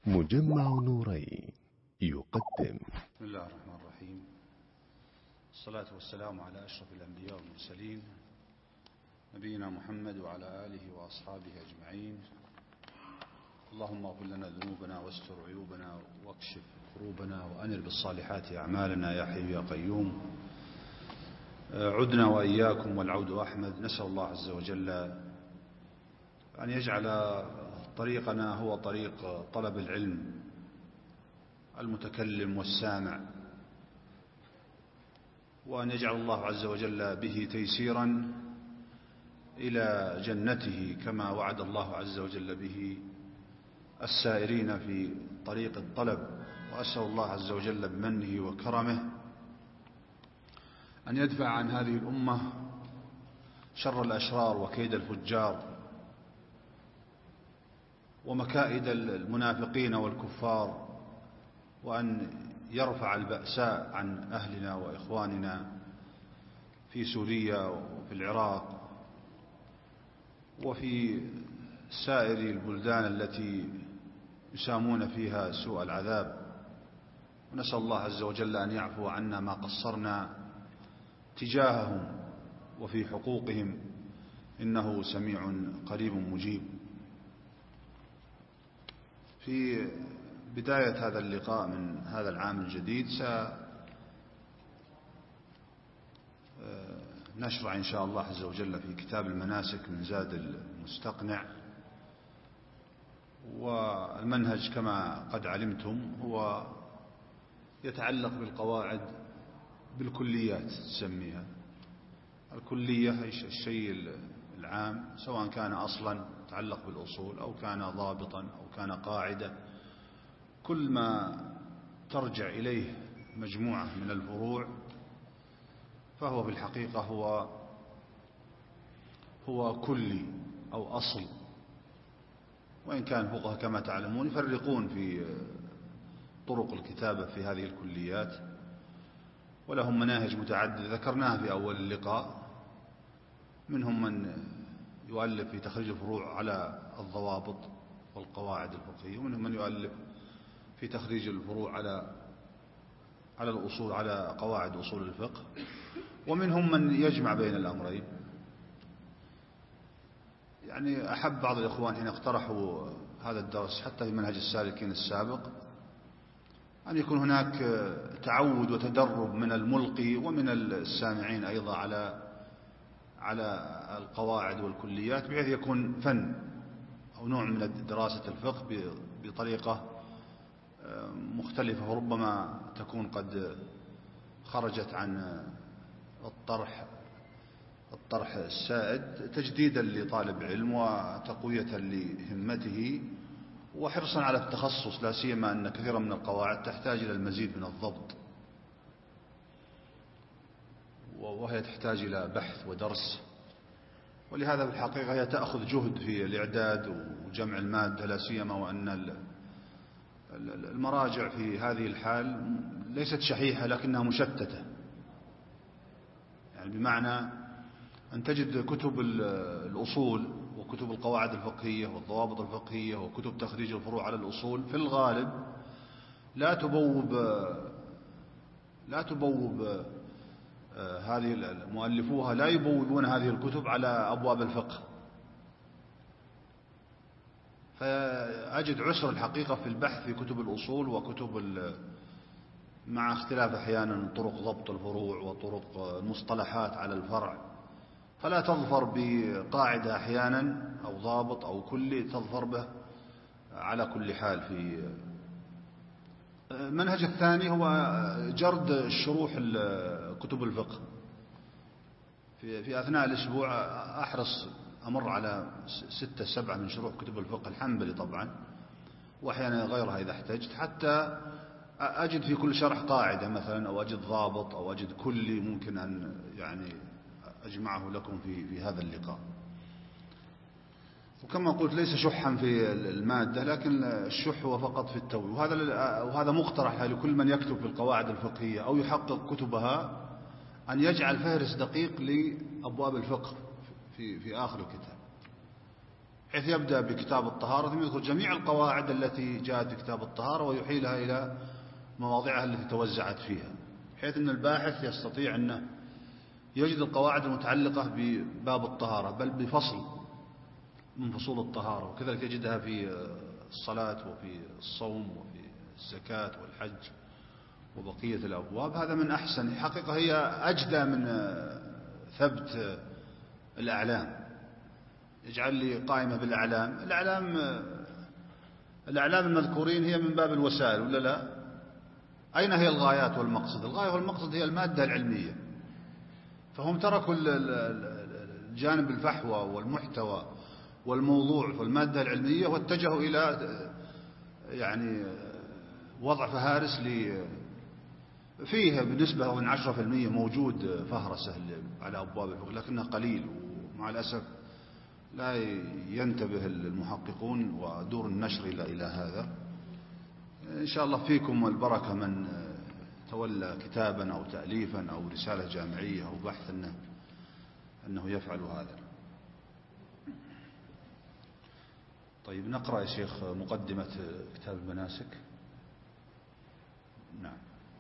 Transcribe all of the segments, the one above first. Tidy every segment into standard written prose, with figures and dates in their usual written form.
مجمع نورين يقدم. بسم الله الرحمن الرحيم. الصلاة والسلام على أشرف الأنبياء والمرسلين نبينا محمد وعلى آله وأصحابه أجمعين. اللهم اغفر لنا ذنوبنا واستر عيوبنا واكشف كروبنا وأنر بالصالحات أعمالنا يا حي يا قيوم. عدنا وإياكم والعود أحمد. نسأل الله عز وجل أن يجعل طريقنا هو طريق طلب العلم المتكلم والسامع، وأن يجعل الله عز وجل به تيسيرا إلى جنته كما وعد الله عز وجل به السائرين في طريق الطلب. وأسأل الله عز وجل بمنه وكرمه أن يدفع عن هذه الأمة شر الأشرار وكيد الفجار ومكائد المنافقين والكفار، وأن يرفع البأساء عن أهلنا وإخواننا في سوريا وفي العراق وفي سائر البلدان التي يسامون فيها سوء العذاب. ونسأل الله عز وجل أن يعفو عنا ما قصرنا تجاههم وفي حقوقهم، إنه سميع قريب مجيب. في بداية هذا اللقاء من هذا العام الجديد سنشرع إن شاء الله عز وجل في كتاب المناسك من زاد المستقنع. والمنهج كما قد علمتم هو يتعلق بالقواعد بالكليات، تسميها الكلية الشيء العام، سواء كان أصلا يتعلق بالأصول أو كان ضابطا أو كان قاعدة. كل ما ترجع إليه مجموعة من الفروع فهو في الحقيقة هو كلي أو أصل. وإن كان الفقهاء كما تعلمون يفرقون في طرق الكتابة في هذه الكليات، ولهم مناهج متعددة ذكرناها في أول اللقاء. منهم من يؤلف في تخريج الفروع على الضوابط والقواعد الفقهية، ومنهم من يؤلف في تخريج الفروع على الأصول، على قواعد أصول الفقه، ومنهم من يجمع بين الأمرين. يعني أحب بعض الإخوان حين اقترحوا هذا الدرس حتى في منهج السالكين السابق أن يكون هناك تعود وتدرب من الملقي ومن السامعين أيضا على القواعد والكليات، بحيث يكون فن أو نوع من دراسة الفقه بطريقة مختلفة، وربما تكون قد خرجت عن الطرح السائد، تجديدا لطالب علم وتقوية لهمته وحرصا على التخصص، لا سيما أن كثيرا من القواعد تحتاج إلى المزيد من الضبط، وهي تحتاج إلى بحث ودرس. ولهذا في الحقيقة هي تأخذ جهد في الإعداد وجمع المادة، لا سيما وأن المراجع في هذه الحال ليست شحيحة لكنها مشتتة. يعني بمعنى أن تجد كتب الأصول وكتب القواعد الفقهية والضوابط الفقهية وكتب تخريج الفروع على الأصول في الغالب لا تبوب هذه مؤلفوها لا يبوبون هذه الكتب على أبواب الفقه، فأجد عسر الحقيقة في البحث في كتب الأصول وكتب مع اختلاف أحيانا طرق ضبط الفروع وطرق المصطلحات على الفرع، فلا تظفر بقاعدة أحيانا أو ضابط أو كلي تظفر به على كل حال. في المنهج الثاني هو جرد الشروح كتب الفقه. في أثناء الأسبوع أحرص أمر على 6-7 من شروح كتب الفقه الحنبلي طبعا، وأحيانا غيرها إذا احتجت، حتى أجد في كل شرح قاعدة مثلا، أو أجد ضابط أو أجد كلي ممكن أن يعني أجمعه لكم في هذا اللقاء. وكما قلت ليس شحا في المادة، لكن الشح هو فقط في التوي. وهذا مقترح لكل من يكتب في القواعد الفقهية أو يحقق كتبها أن يجعل فهرس دقيق لأبواب الفقه في آخر الكتاب، حيث يبدأ بكتاب الطهارة ثم يذكر جميع القواعد التي جاءت في كتاب الطهارة ويحيلها إلى مواضعها التي توزعت فيها، بحيث أن الباحث يستطيع أنه يجد القواعد المتعلقة بباب الطهارة بل بفصل من فصول الطهارة، وكذلك يجدها في الصلاة وفي الصوم وفي الزكاة والحج وبقية الأبواب. هذا من أحسن حقيقة، هي أجدى من ثبت الأعلام. يجعل لي قائمة بالأعلام. الأعلام المذكورين هي من باب الوسائل ولا لا؟ أين هي الغايات والمقصد؟ الغاية والمقصد هي المادة العلمية، فهم تركوا الجانب الفحوى والمحتوى والموضوع والمادة العلمية واتجهوا إلى يعني وضع فهارس فيه بنسبة من 10% موجود فهرسة على أبواب الفقه، لكنها قليل، ومع الأسف لا ينتبه المحققون ودور النشر إلى هذا. إن شاء الله فيكم البركة من تولى كتابا أو تأليفا أو رسالة جامعية أو بحث أنه يفعل هذا. طيب نقرأ يا شيخ مقدمة كتاب المناسك. نعم.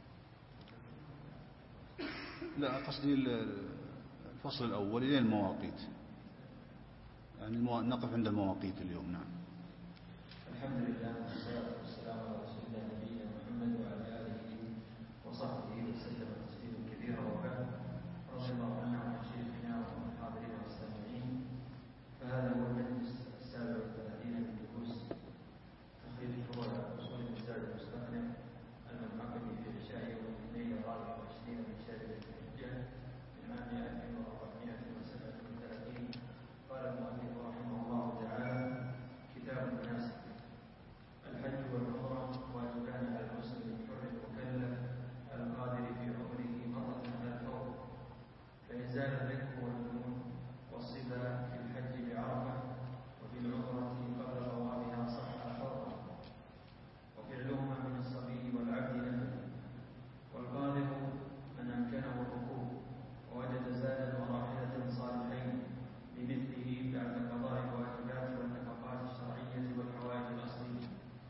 لا قصدي الفصل الأول إلى المواقيت، يعني نقف عند المواقيت اليوم. نعم. الحمد لله والصلاة والسلام على رسول الله نبينا محمد وعلى آله وصحبه وسلم تسليما كثيرا، وبعد. رضي الله عنا وعن شيخنا وعن الحاضرين والسامعين. فهذا هو المجلس 37 من دروس تخريج فروع أصول المزاد المستقنع المنعقد في عشاء يوم الاثنين 24 من شهر ذي الحجة من عام 1437. قال المؤلف رحمه الله تعالى: كتاب المناسك. الحج والعمرة واجبان على المسلم الحر المكلف القادر في عمره مرة على الفور، فإن زال الركب والجنون والصبا في الحج بعرفة وفي العمرة قبل طوافها صح فرضا، وفعلهما من الصبي والعبد نفل. والقادر من أمكنه الركوب ووجد زادا وراحلة صالحين بمثله بعد قضاء الواجبات والنفقات الشرعية والحوائج الأصلية.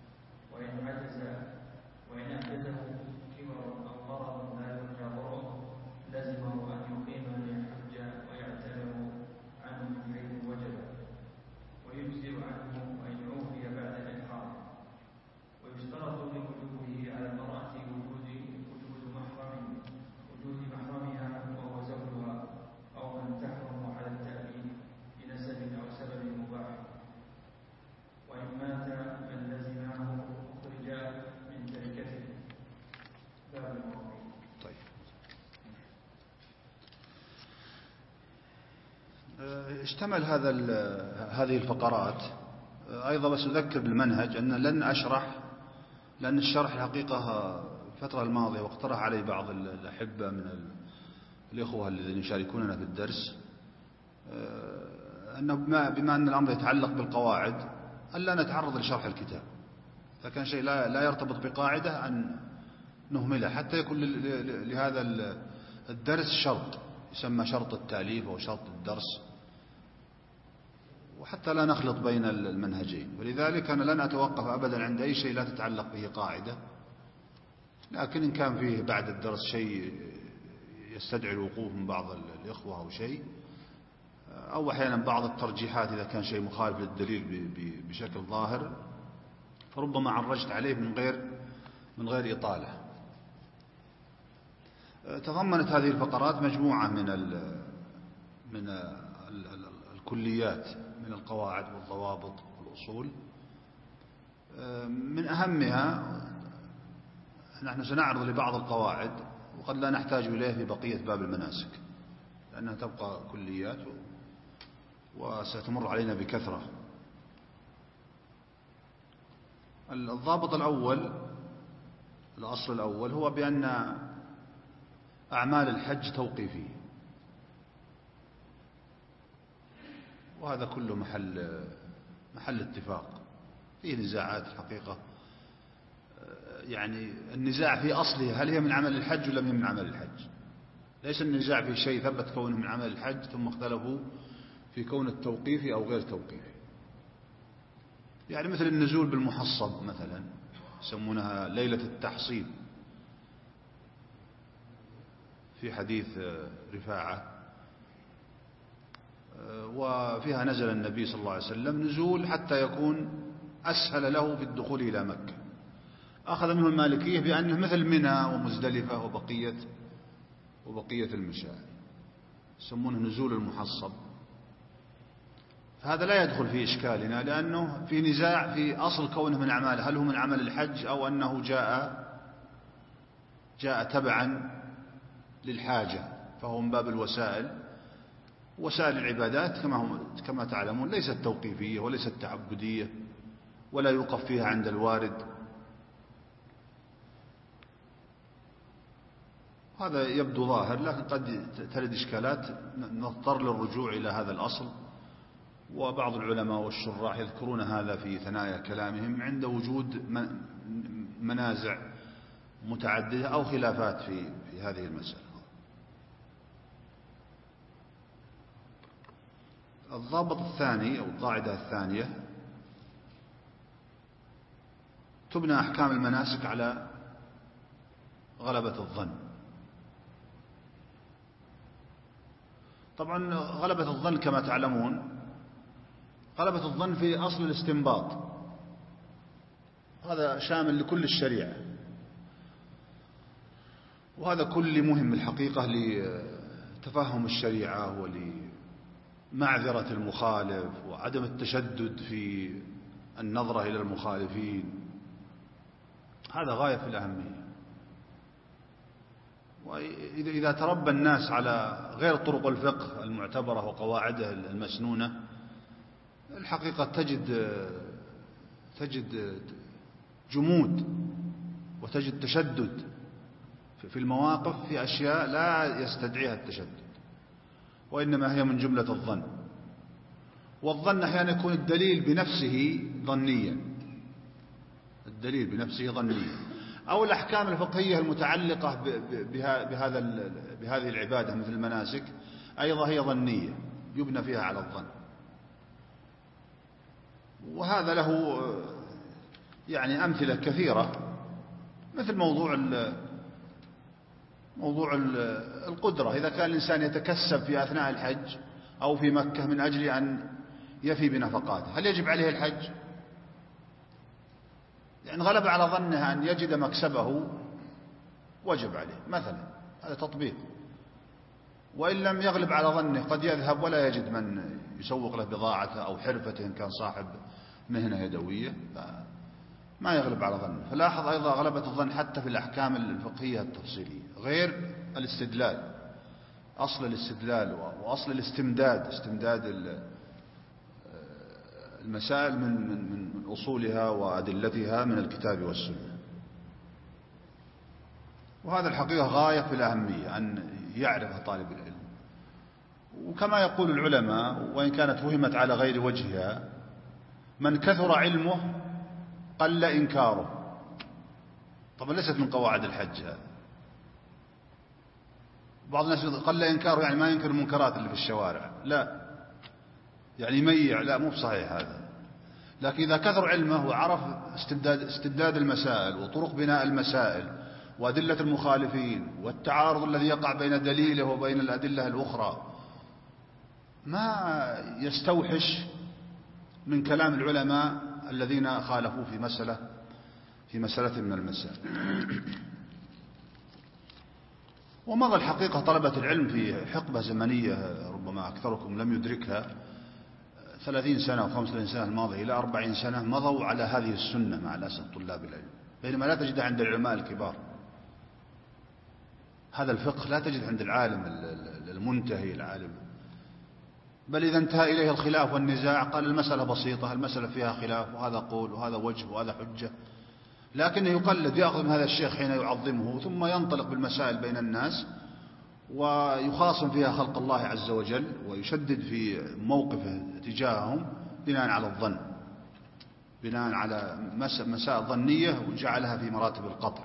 وإن أحدثه كبر أو مرض لا يرجى ضره لزمه أن يقيم ليحج ويعتمر عنه من حيث وجب، ويجزئ عنه أن يعوفي بعد الإحرام. ويشترط لوجوبه على المرأة وجود محرمها وهو زوجها أو من تحرم على التأبيد بنسب أو سبب مباح. وإن مات من لزمه أخرج من تركته. باب المواقيت. طيب. اشتمل هذه الفقرات أيضا، بس أذكر بالمنهج أن لن أشرح، لأن الشرح الحقيقة الفترة الماضية واقترح علي بعض الأحبة من الإخوة الذين يشاركوننا في الدرس أنه بما أن الأمر يتعلق بالقواعد ألا نتعرض لشرح الكتاب، فكان شيء لا يرتبط بقاعدة أن نهملها، حتى يكون لهذا الدرس شرط يسمى شرط التأليف أو شرط الدرس، وحتى لا نخلط بين المنهجين. ولذلك أنا لن أتوقف أبدا عند أي شيء لا تتعلق به قاعدة، لكن إن كان فيه بعد الدرس شيء يستدعي الوقوف من بعض الإخوة أو شيء، أو أحيانا بعض الترجيحات إذا كان شيء مخالف للدليل بشكل ظاهر، فربما عرجت عليه من غير إطالة. تضمنت هذه الفقرات مجموعة من الكليات من القواعد والضوابط والأصول. من أهمها نحن سنعرض لبعض القواعد، وقد لا نحتاج إليه في بقية باب المناسك لأنها تبقى كليات وستمر علينا بكثرة. الضابط الأول، الأصل الأول، هو بأن أعمال الحج توقيفية، وهذا كله محل اتفاق. فيه نزاعات الحقيقة، يعني النزاع في أصله هل هي من عمل الحج ولا من عمل الحج. ليس النزاع في شيء ثبت كونه من عمل الحج ثم اختلفوا في كون التوقيفي أو غير توقيفي. يعني مثل النزول بالمحصب مثلا، يسمونها ليلة التحصيب في حديث رفاعة، وفيها نزل النبي صلى الله عليه وسلم نزول حتى يكون أسهل له في الدخول إلى مكة. أخذ منه المالكية بأنه مثل منى ومزدلفة وبقية المشاعر، يسمونه نزول المحصب. فهذا لا يدخل في إشكالنا، لأنه في نزاع في أصل كونه من أعماله، هل هو من عمل الحج أو أنه جاء تبعا للحاجة، فهو من باب الوسائل. وسائل العبادات كما تعلمون ليست توقيفية وليست تعبدية، ولا يوقف فيها عند الوارد. هذا يبدو ظاهر، لكن قد ترد إشكالات نضطر للرجوع إلى هذا الأصل. وبعض العلماء والشراح يذكرون هذا في ثنايا كلامهم عند وجود منازع متعددة أو خلافات في هذه المسألة. الضابط الثاني أو القاعدة الثانية: تبنى أحكام المناسك على غلبة الظن. طبعا غلبة الظن كما تعلمون، غلبة الظن في أصل الاستنباط، هذا شامل لكل الشريعة، وهذا كل مهم الحقيقة لتفهم الشريعة ولمعذرة المخالف وعدم التشدد في النظرة إلى المخالفين. هذا غاية في الأهمية. وإذا تربى الناس على غير طرق الفقه المعتبرة وقواعده المسنونة، الحقيقة تجد جمود وتجد تشدد في المواقف، في أشياء لا يستدعيها التشدد، وإنما هي من جملة الظن. والظن أحيانا يكون الدليل بنفسه ظنيا، الدليل بنفسه ظنيا، أو الأحكام الفقهية المتعلقة بهذه العبادة مثل المناسك أيضا هي ظنية يبنى فيها على الظن. وهذا له يعني أمثلة كثيرة، مثل موضوع القدرة. إذا كان الإنسان يتكسب في أثناء الحج أو في مكة من أجل أن يفي بنفقاته، هل يجب عليه الحج؟ يعني غلب على ظنها أن يجد مكسبه وجب عليه مثلا، هذا تطبيق. وإن لم يغلب على ظنه قد يذهب ولا يجد من يسوق له بضاعته أو حرفته إن كان صاحب مهنة يدوية، ما يغلب على ظنه. فلاحظ أيضا غلبة الظن حتى في الأحكام الفقهية التفصيلية، غير الاستدلال، أصل الاستدلال وأصل الاستمداد، استمداد المسائل من أصولها وأدلتها من الكتاب والسنة. وهذا الحقيقة غاية في الأهمية أن يعرف طالب العلم. وكما يقول العلماء، وإن كانت فهمت على غير وجهها: من كثر علمه قل إنكاره. طبعا ليست من قواعد الحج هذا. بعض الناس قل إنكاره يعني ما ينكر المنكرات اللي في الشوارع، لا، يعني يميع، لا، مو بصحيح هذا. لكن إذا كثر علمه وعرف استبداد المسائل وطرق بناء المسائل وأدلة المخالفين والتعارض الذي يقع بين دليله وبين الأدلة الأخرى، ما يستوحش من كلام العلماء الذين خالفوا في مسألة من المسائل. ومضى الحقيقة طلبة العلم في حقبة زمنية ربما أكثركم لم يدركها، 30 سنة أو 35 سنة الماضية إلى 40 سنة مضوا على هذه السنة مع الأسف طلاب العلم، بينما لا تجد عند العلماء الكبار. هذا الفقه لا تجد عند العالم المنتهي العالم، بل إذا انتهى إليه الخلاف والنزاع قال المسألة بسيطة، المسألة فيها خلاف، وهذا قول وهذا وجه وهذا حجة، لكنه يقلد، يأخذ من هذا الشيخ حين يعظمه، ثم ينطلق بالمسائل بين الناس ويخاصم فيها خلق الله عز وجل، ويشدد في موقفه تجاههم بناء على الظن، بناء على مسائل ظنية، وجعلها في مراتب القطع.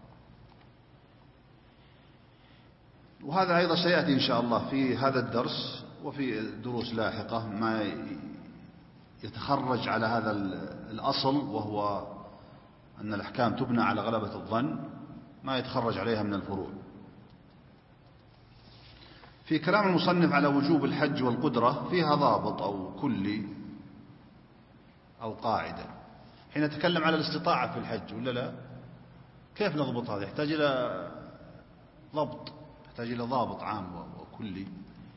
وهذا أيضا سيأتي إن شاء الله في هذا الدرس وفي دروس لاحقة، ما يتخرج على هذا الأصل، وهو أن الأحكام تبنى على غلبة الظن، ما يتخرج عليها من الفروع. في كلام المصنف على وجوب الحج والقدرة فيها ضابط أو كلي أو قاعدة. حين نتكلم على الاستطاعة في الحج ولا لا، كيف نضبط هذا؟ يحتاج إلى ضبط، يحتاج إلى ضابط عام وكلي.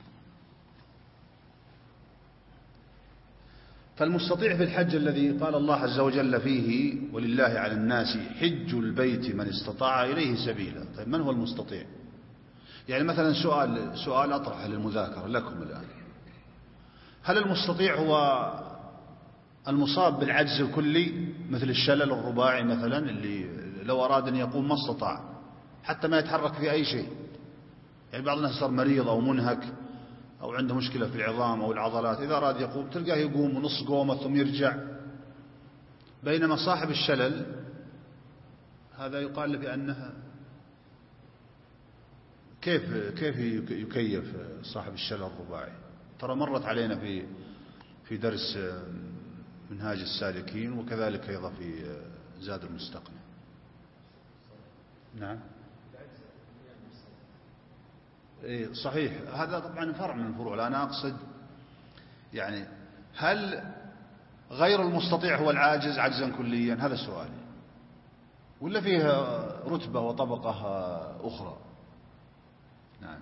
فالمستطيع في الحج الذي قال الله عز وجل فيه ولله على الناس حج البيت من استطاع إليه سبيلا. طيب من هو المستطيع؟ يعني مثلا سؤال أطرح للمذاكرة لكم الآن: هل المستطيع هو المصاب بالعجز الكلي مثل الشلل الرباعي مثلا، اللي لو أراد أن يقوم ما استطاع حتى ما يتحرك في أي شيء؟ يعني بعض الناس صار مريض أو منهك أو عنده مشكلة في العظام أو العضلات، إذا أراد يقوم تلقاه يقوم ونص قومة ثم يرجع. بينما صاحب الشلل هذا يقال بأنها كيف يكيف صاحب الشلل الرباعي؟ ترى مرت علينا في درس منهاج السالكين، وكذلك أيضا في زاد المستقنع. نعم صحيح، هذا طبعا فرع من الفروع. لا أنا أقصد يعني هل غير المستطيع هو العاجز عجزا كليا؟ هذا سؤالي. ولا فيه رتبة وطبقة أخرى؟ نعم.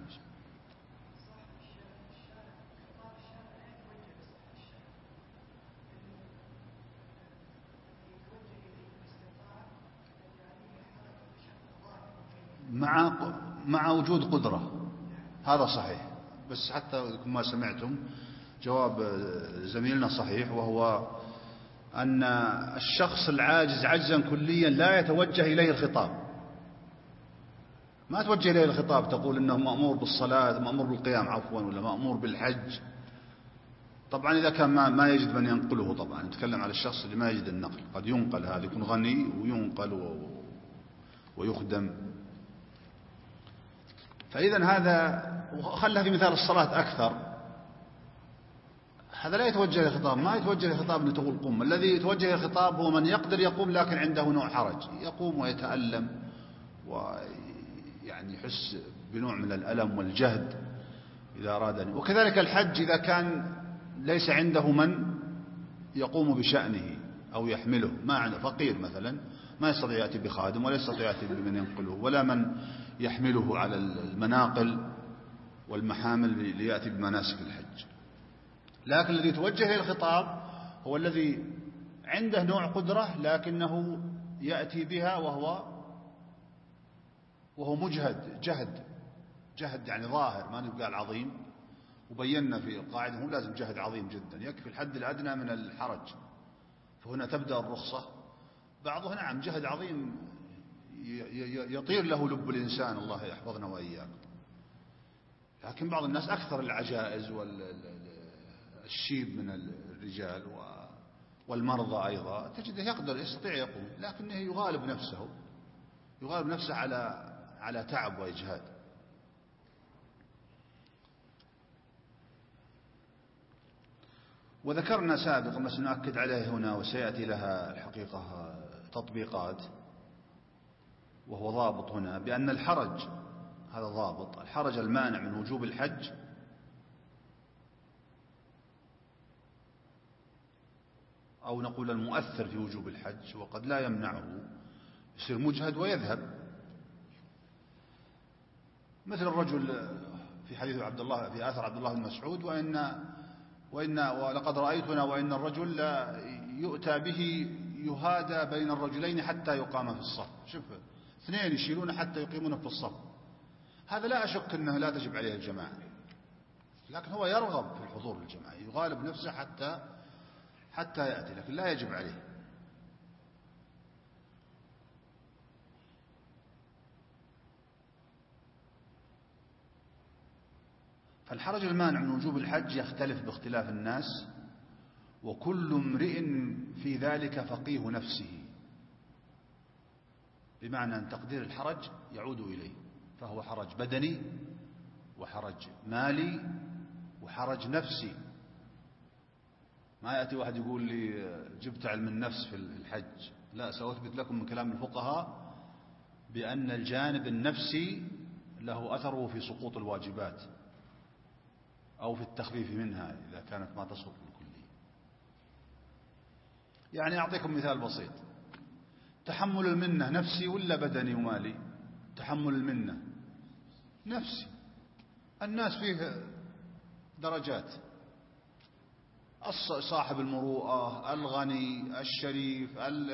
مع وجود قدرة، هذا صحيح. بس حتى ما سمعتم جواب زميلنا صحيح، وهو أن الشخص العاجز عجزا كليا لا يتوجه إليه الخطاب. ما توجه إليه الخطاب تقول إنه مأمور بالصلاة، مأمور بالقيام عفوا، ولا مأمور بالحج. طبعا إذا كان ما يجد من ينقله، طبعا نتكلم على الشخص اللي ما يجد النقل، قد ينقل، هذا يكون غني وينقل ويخدم. فإذا هذا، وخلها في مثال الصلاة أكثر، هذا لا يتوجه إلى الخطاب، ما يتوجه إلى الخطاب أن تقول قم. الذي يتوجه إلى الخطاب هو من يقدر يقوم لكن عنده نوع حرج، يقوم ويتألم ويعني يحس بنوع من الألم والجهد إذا أراد. وكذلك الحج إذا كان ليس عنده من يقوم بشأنه أو يحمله، ما عنده فقير مثلا ما يستطيع يأتي بخادم، ولا يستطيع يأتي بمن ينقله، ولا من يحمله على المناقل والمحامل ليأتي بمناسك الحج. لكن الذي يتوجه إلى الخطاب هو الذي عنده نوع قدرة لكنه يأتي بها وهو مجهد، جهد يعني ظاهر، ما نقول عظيم. وبينا في القاعدة هو لازم جهد عظيم جدا، يكفي الحد الأدنى من الحرج، فهنا تبدأ الرخصة. بعضه نعم جهد عظيم يطير له لب الإنسان، الله يحفظنا وإياكم. لكن بعض الناس أكثر العجائز والشيب من الرجال والمرضى أيضا تجده يقدر يستطيع يقوم، لكنه يغالب نفسه على تعب وإجهاد. وذكرنا سابقا بس نؤكد عليه هنا، وسيأتي لها الحقيقة تطبيقات، وهو ضابط هنا بأن الحرج، هذا ضابط، الحرج المانع من وجوب الحج أو نقول المؤثر في وجوب الحج، وقد لا يمنعه، يصير مجهد ويذهب. مثل الرجل في حديث عبد الله، في آثر عبد الله بن مسعود: ولقد رأيتنا وإن الرجل لا يؤتى به يهادى بين الرجلين حتى يقام في الصف. شوف، اثنين يشيلون حتى يقيمون في الصف. هذا لا أشك أنه لا تجب عليه الجماعة، لكن هو يرغب في الحضور الجماعة، يغالب نفسه حتى يأتي، لكن لا يجب عليه. فالحرج المانع من وجوب الحج يختلف باختلاف الناس، وكل امرئ في ذلك فقيه نفسه، بمعنى أن تقدير الحرج يعود إليه، فهو حرج بدني وحرج مالي وحرج نفسي. ما يأتي واحد يقول لي جبت علم النفس في الحج. لا، سأثبت لكم من كلام الفقهاء بأن الجانب النفسي له أثره في سقوط الواجبات أو في التخفيف منها إذا كانت ما تسقط بالكلية. يعني أعطيكم مثال بسيط. تحمل المنة نفسي ولا بدني ومالي؟ تحمل المنة نفسي. الناس فيه درجات، صاحب المروءة، الغني، الشريف،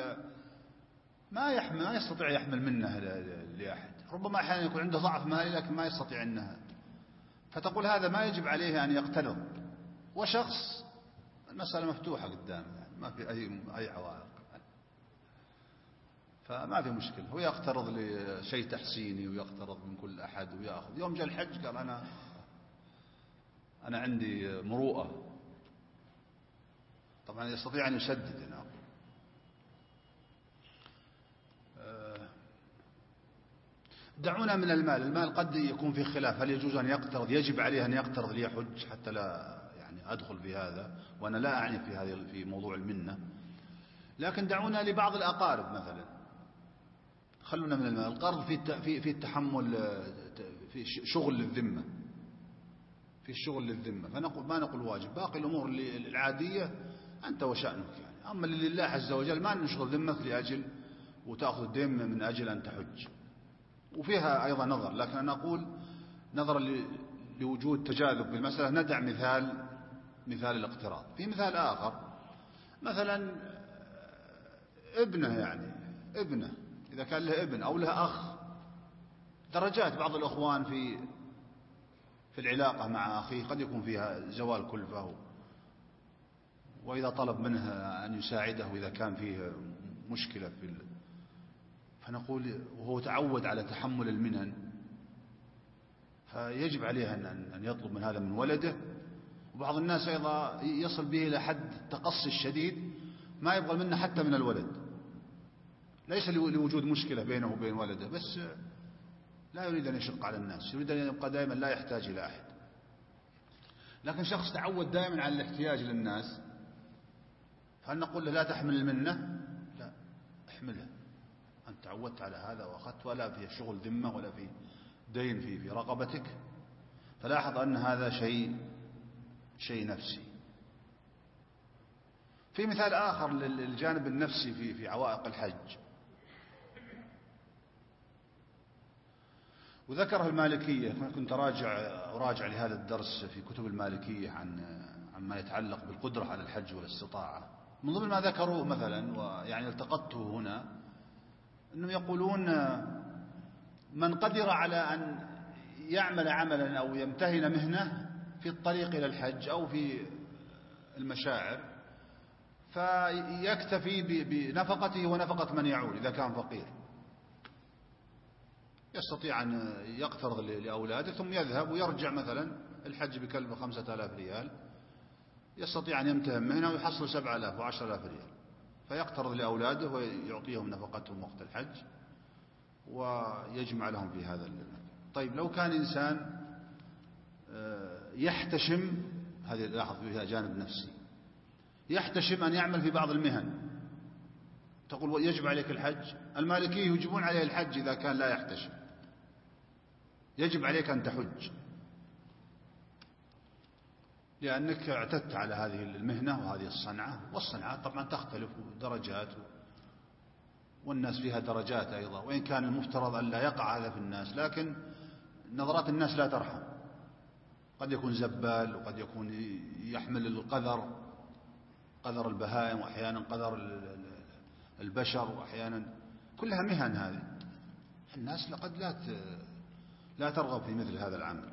ما يستطيع يحمل منه لأحد. ربما أحيانا يكون عنده ضعف مالي لكن ما يستطيع أنها، فتقول هذا ما يجب عليه أن يقترض. وشخص المسألة مفتوحة قدامه، يعني ما في أي عوائق، فما في مشكلة. هو يقترض لشيء تحسيني ويقترض من كل أحد ويأخذ. يوم جاء الحج قال أنا عندي مروءة. طبعا يستطيع أن يسدد هنا. دعونا من المال قد يكون في خلاف، هل يجوز أن يقترض، يجب عليه أن يقترض ليحج، حتى لا يعني أدخل في هذا، وأنا لا أعني في موضوع المنة. لكن دعونا لبعض الأقارب مثلا، خلونا من المال. القرض في التحمل، في شغل للذمة، في الشغل للذمة، فنقول ما نقول واجب. باقي الأمور العادية أنت وشأنك يعني. أما لله عز وجل ما نشغل ذمك لأجل وتأخذ الدين من أجل أن تحج. وفيها أيضا نظر، لكن أنا أقول نظرا لوجود تجاذب بالمسألة ندع مثال الاقتراض. في مثال آخر، مثلا ابنه، يعني ابنه إذا كان له ابن أو له أخ، درجات. بعض الأخوان في العلاقة مع أخيه قد يكون فيها زوال كلفة، وإذا طلب منه أن يساعده إذا كان فيه مشكلة فنقول وهو تعود على تحمل المنن، فيجب عليه أن يطلب من هذا من ولده. وبعض الناس أيضا يصل به إلى حد التقصي الشديد، ما يبغى منه حتى من الولد، ليس لوجود مشكلة بينه وبين ولده، بس لا يريد أن يشق على الناس، يريد أن يبقى دائما لا يحتاج إلى أحد. لكن شخص تعود دائما على الاحتياج للناس، فهل نقول له لا تحمل المنة؟ لا، احملها. أنت تعودت على هذا وأخذت، ولا في شغل ذمة ولا في دين في رقبتك. فلاحظ أن هذا شيء نفسي. في مثال آخر للجانب النفسي في عوائق الحج، وذكره المالكية. كنت أراجع لهذا الدرس في كتب المالكية عما يتعلق بالقدرة على الحج والاستطاعة. من ضمن ما ذكروا مثلا، ويعني التقطته هنا، أنهم يقولون من قدر على أن يعمل عملا أو يمتهن مهنة في الطريق إلى الحج أو في المشاعر، فيكتفي بنفقته ونفقة من يعول إذا كان فقير. يستطيع أن يقترض لأولاده ثم يذهب ويرجع مثلا الحج بكلفة 5000 ريال، يستطيع أن يمتهن مهنة ويحصل 7000 و10000 ريال، فيقترض لأولاده ويعطيهم نفقتهم وقت الحج ويجمع لهم في هذا. طيب لو كان إنسان يحتشم، هذه لاحظ فيها جانب نفسي، يحتشم أن يعمل في بعض المهن، تقول يجب عليك الحج. المالكية يجبون عليه الحج إذا كان لا يحتشم، يجب عليك أن تحج لأنك اعتدت على هذه المهنة وهذه الصنعة. والصنعات طبعا تختلف درجات، والناس فيها درجات أيضا، وإن كان المفترض أن لا يقع هذا في الناس، لكن نظرات الناس لا ترحم. قد يكون زبال، وقد يكون يحمل قذر البهائم، وأحيانا قذر البشر، وأحيانا كلها مهن. هذه الناس لقد لا ترغب في مثل هذا العمل.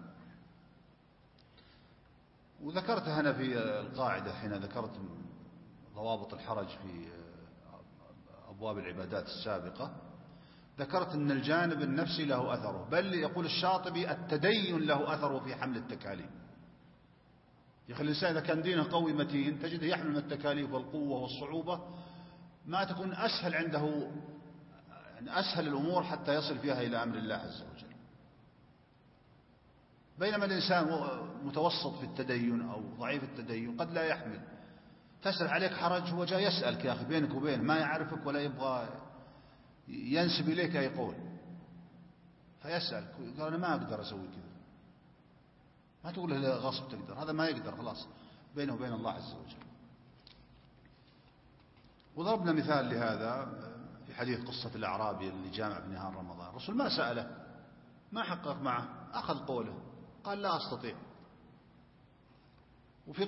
وذكرت هنا في القاعدة حين ذكرت ضوابط الحرج في أبواب العبادات السابقة، ذكرت أن الجانب النفسي له أثره، بل يقول الشاطبي التدين له أثره في حمل التكاليف. يخلي الإنسان إذا كان دينه قوي متين تجده يحمل من التكاليف والقوة والصعوبة ما تكون أسهل عنده، يعني أسهل الأمور حتى يصل فيها إلى أمر الله عز وجل. بينما الإنسان متوسط في التدين أو ضعيف التدين قد لا يحمل، تسأل عليك حرج، هو جاي يسألك يا أخي بينك وبين، ما يعرفك ولا يبغى ينسب إليك أي قول، فيسألك قال أنا ما أقدر أسوي كذا. ما تقول له غصب تقدر، هذا ما يقدر، خلاص بينه وبين الله عز وجل. وضربنا مثال لهذا في حديث قصة الأعرابي اللي جامع بنهار رمضان. الرسول ما سأله، ما حقق معه، أخذ قوله قال لا أستطيع. وفي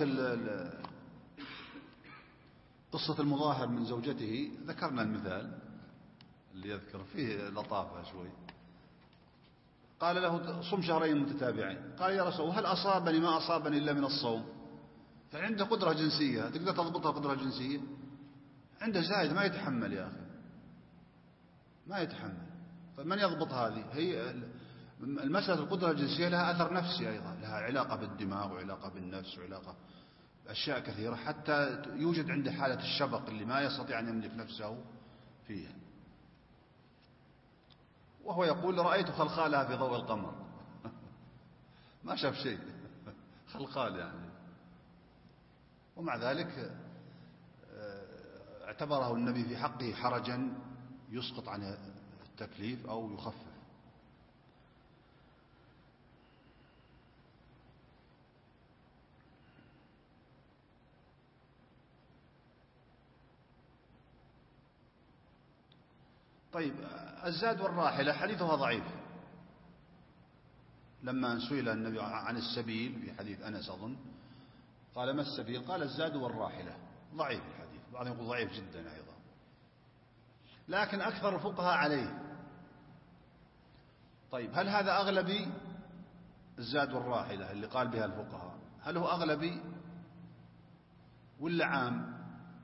قصة المظاهر من زوجته ذكرنا المثال اللي يذكر فيه لطافة شوي. قال له صم شهرين متتابعين. قال يا رسول هل أصابني ما أصابني إلا من الصوم؟ فعنده قدرة جنسية، تقدر تضبطها قدرة جنسية؟ عنده زايد ما يتحمل يا أخي، ما يتحمل. طيب من يضبط هذه؟ هي المسألة القدرة الجنسية لها أثر نفسي أيضا، لها علاقة بالدماغ وعلاقة بالنفس وعلاقة بأشياء كثيرة، حتى يوجد عنده حالة الشبق اللي ما يستطيع أن يملك نفسه فيها. وهو يقول رأيت خلخالها في ضوء القمر ما شاف شيء خلخال يعني. ومع ذلك اعتبره النبي في حقه حرجا يسقط عنه التكليف أو يخفف. طيب الزاد والراحلة حديثها ضعيف. لما سئل النبي عن السبيل في حديث أنس أظن قال ما السبيل؟ قال الزاد والراحلة. ضعيف الحديث، بعضهم يقول ضعيف جدا أيضا، لكن أكثر الفقهاء عليه. طيب هل هذا أغلبي الزاد والراحلة اللي قال بها الفقهاء؟ هل هو أغلبي ولا عام؟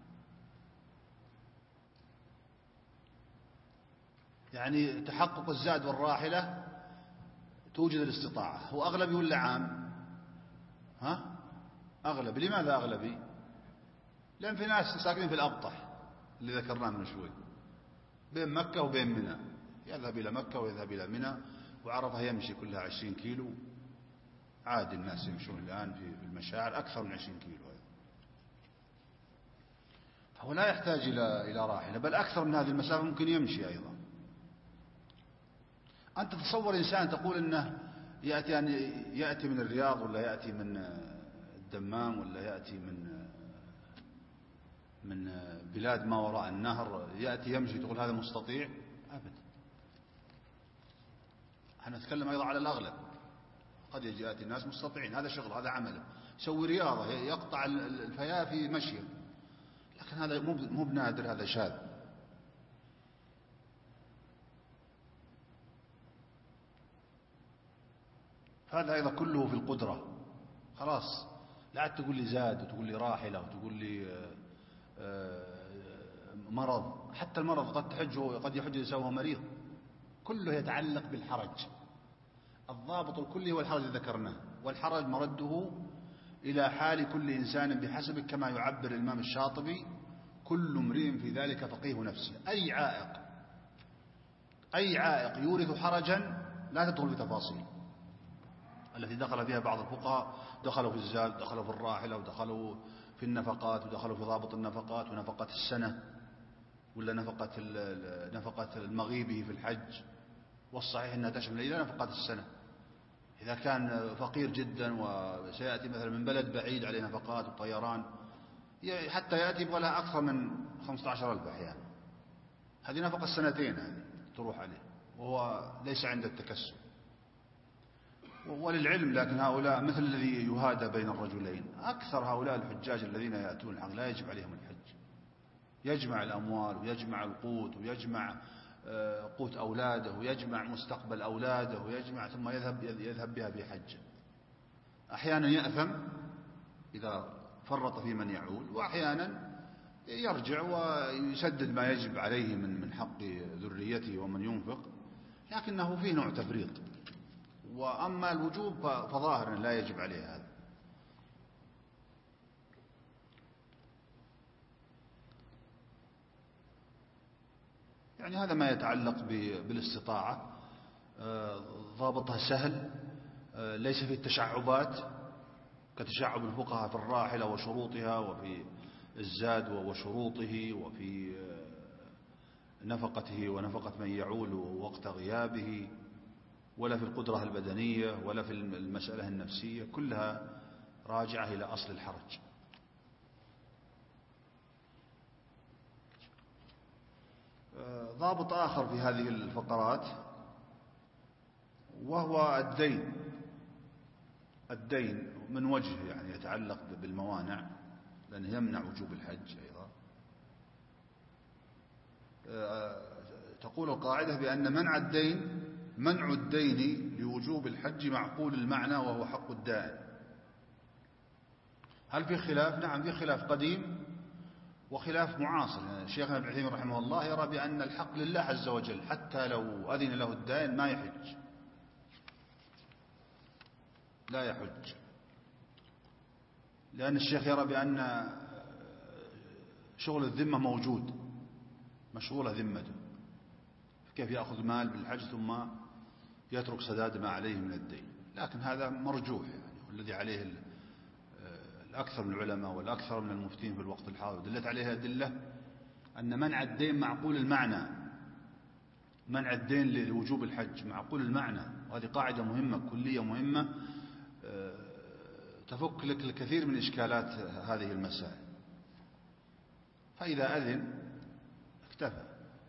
يعني تحقق الزاد والراحلة توجد الاستطاعة، هو أغلبي ولا عام؟ ها؟ أغلبي. لماذا أغلبي؟ لأن في ناس ساكنين في الأبطح اللي ذكرناه من شوي بين مكة وبين منى، يذهب إلى مكة ويذهب إلى منى، وعرفة يمشي كلها 20 كيلو عادي. الناس يمشون الآن في المشاعر أكثر من 20 كيلو، فهو لا يحتاج إلى راحلة، بل أكثر من هذه المسافة ممكن يمشي أيضا. أنت تصور إنسان تقول إنه يأتي من الرياض ولا يأتي من الدمام ولا يأتي من بلاد ما وراء النهر، يأتي يمشي، تقول هذا مستطيع؟ أبدا. احنا نتكلم أيضا على الأغلب، قد يأتي الناس مستطيعين، هذا شغل، هذا عمله، يسوي رياضة، يقطع الفيافي مشيا، لكن هذا مو بنادر، هذا شاذ. هذا أيضا كله في القدرة. خلاص لا عاد تقول لي زاد وتقول لي راحلة وتقول لي مرض. حتى المرض قد يحج يسوه مريض، كله يتعلق بالحرج. الضابط الكلي هو الحرج الذي ذكرناه، والحرج مرده إلى حال كل إنسان بحسبه، كما يعبر الإمام الشاطبي كل امرئ في ذلك فقيه نفسه. أي عائق يورث حرجا لا تدخل في تفاصيل التي دخل فيها بعض الفقهاء، دخلوا في الزاد، دخلوا في الراحلة، ودخلوا في النفقات، ودخلوا في ضابط النفقات ونفقة السنة، ولا نفقة المغيبي في الحج. والصحيح أنها تشمل إلى نفقة السنة. إذا كان فقير جدا وسيأتي مثلا من بلد بعيد عليه نفقات وطيران، حتى يأتي يبغى لها أكثر من 15,000 أحيانا، هذه نفقة السنتين هذه تروح عليه، وهو ليس عند التكسب. وللعلم لكن هؤلاء مثل الذي يهادى بين الرجلين، أكثر هؤلاء الحجاج الذين يأتون الحج لا يجب عليهم الحج، يجمع الأموال ويجمع القوت ويجمع قوت أولاده ويجمع مستقبل أولاده ويجمع، ثم يذهب بها في حج. أحيانا يأثم إذا فرط في من يعول، وأحيانا يرجع ويسدد ما يجب عليه من حق ذريته ومن ينفق، لكنه فيه نوع تفريط. وأما الوجوب فظاهر لا يجب عليه هذا. يعني هذا ما يتعلق بالاستطاعة، ضابطها سهل، ليس في التشعبات كتشعب الفقهاء في الراحلة وشروطها وفي الزاد وشروطه، وفي نفقته ونفقة من يعول وقت غيابه، ولا في القدرة البدنية، ولا في المسألة النفسية، كلها راجعة إلى أصل الحرج. ضابط آخر في هذه الفقرات وهو الدين من وجه يعني يتعلق بالموانع، لأنه يمنع وجوب الحج أيضا. تقول القاعدة بأن منع الدين لوجوب الحج معقول المعنى وهو حق الدائن. هل في خلاف؟ نعم في خلاف قديم وخلاف معاصر. شيخنا ابن عثيمين رحمه الله يرى بأن الحق لله عز وجل، حتى لو أذن له الدائن ما يحج، لا يحج، لأن الشيخ يرى بأن شغل الذمة موجود، مشغولة ذمته، كيف يأخذ مال بالحج ثم يترك سداد ما عليه من الدين. لكن هذا مرجوح يعني، والذي عليه الأكثر من العلماء والأكثر من المفتين في الوقت الحاضر دلت عليها أدلة أن منع الدين معقول المعنى، منع الدين لوجوب الحج معقول المعنى، وهذه قاعدة مهمة كلية مهمة تفك لك الكثير من إشكالات هذه المسائل. فإذا أذن اكتفى،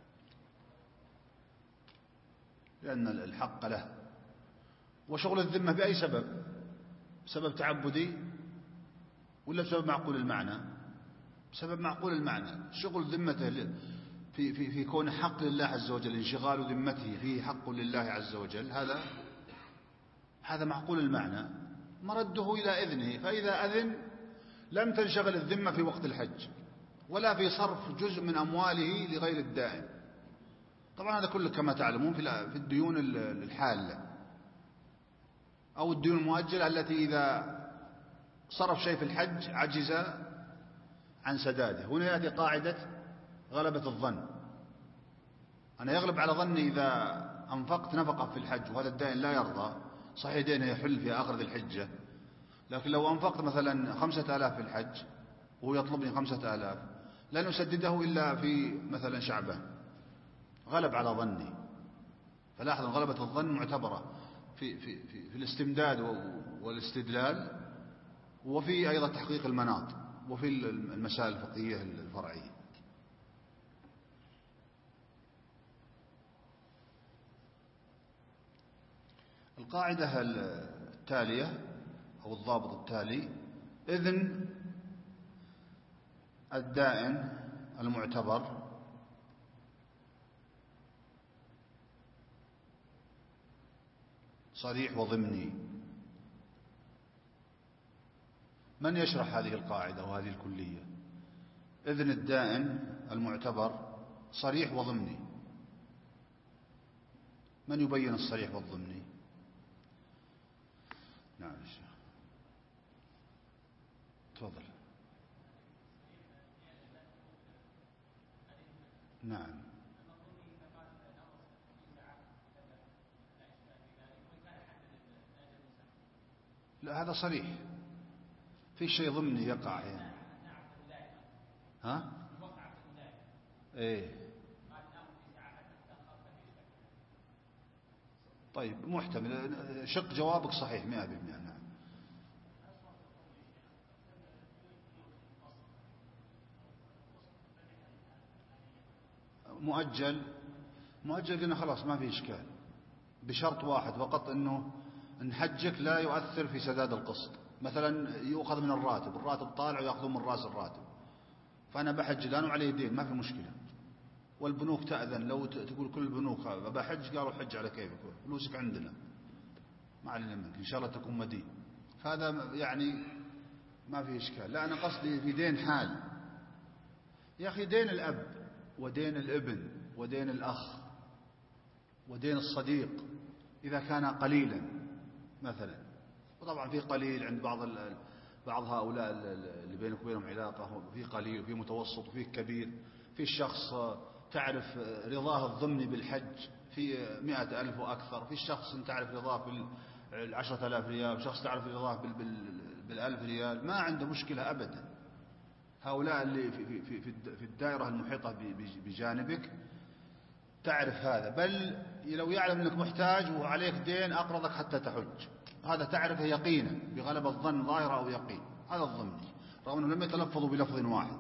لأن الحق له. وشغل الذمة بأي سبب؟ سبب تعبدي ولا بسبب معقول المعنى؟ بسبب معقول المعنى. شغل ذمته في كون حق لله عز وجل، انشغال ذمته فيه حق لله عز وجل، هذا معقول المعنى، مرده إلى إذنه. فإذا أذن لم تنشغل الذمة في وقت الحج ولا في صرف جزء من أمواله لغير الدائن. طبعا هذا كله كما تعلمون في الديون الحالة أو الديون المؤجلة التي إذا صرف شيء في الحج عجز عن سداده. هنا يأتي قاعدة غلبة الظن. أنا يغلب على ظني إذا أنفقت نفقة في الحج وهذا الدائن لا يرضى، صحيح دينه يحل في آخر ذي الحجة، لكن لو أنفقت مثلا 5000 في الحج وهو يطلبني 5000 لن أسدده إلا في مثلا شعبان، غلب على ظني. فلاحظ غلبة الظن معتبرة في الاستمداد والاستدلال، وفي أيضا تحقيق المناط، وفي المسائل الفقهية الفرعية. القاعدة التالية أو الضابط التالي: إذن الدائن المعتبر صريح وضمني. من يشرح هذه القاعدة وهذه الكلية؟ إذن الدائن المعتبر صريح وضمني. من يبين الصريح والضمني؟ نعم الشيخ تفضل. نعم لا هذا صريح، في شيء ضمني يقع يعني. ها ايه طيب محتمل، شق جوابك صحيح 100%. نعم مؤجل قلنا خلاص ما في إشكال، بشرط واحد فقط، إنه إن حجك لا يؤثر في سداد القسط. مثلا يؤخذ من الراتب طالع ويأخذون من رأس الراتب، فأنا بحج الآن وعليه دين، ما في مشكلة. والبنوك تأذن، لو تقول كل البنوك بحج قالوا حج على كيفك، فلوسك عندنا ما علينا منك، إن شاء الله تكون مدين. فهذا يعني ما في إشكال. لا أنا قصدي في دين حال يا أخي، دين الأب ودين الابن ودين الأخ ودين الصديق إذا كان قليلا مثلا، وطبعا في قليل عند بعض هؤلاء اللي بينك وبينهم علاقة، في قليل وفي متوسط وفي كبير. في الشخص تعرف رضاه الضمني بالحج في 100,000 وأكثر، في الشخص تعرف رضاه بال10,000 ريال، وشخص تعرف رضاه بال1,000 ريال، ما عنده مشكلة أبدا. هؤلاء اللي في الدائرة المحيطة بجانبك تعرف هذا، بل لو يعلم أنك محتاج وعليك دين أقرضك حتى تحج، هذا تعرفه يقينا بغلب الظن ظاهر أو يقين، هذا الظن، رغم أنهم لم يتلفظوا بلفظ واحد.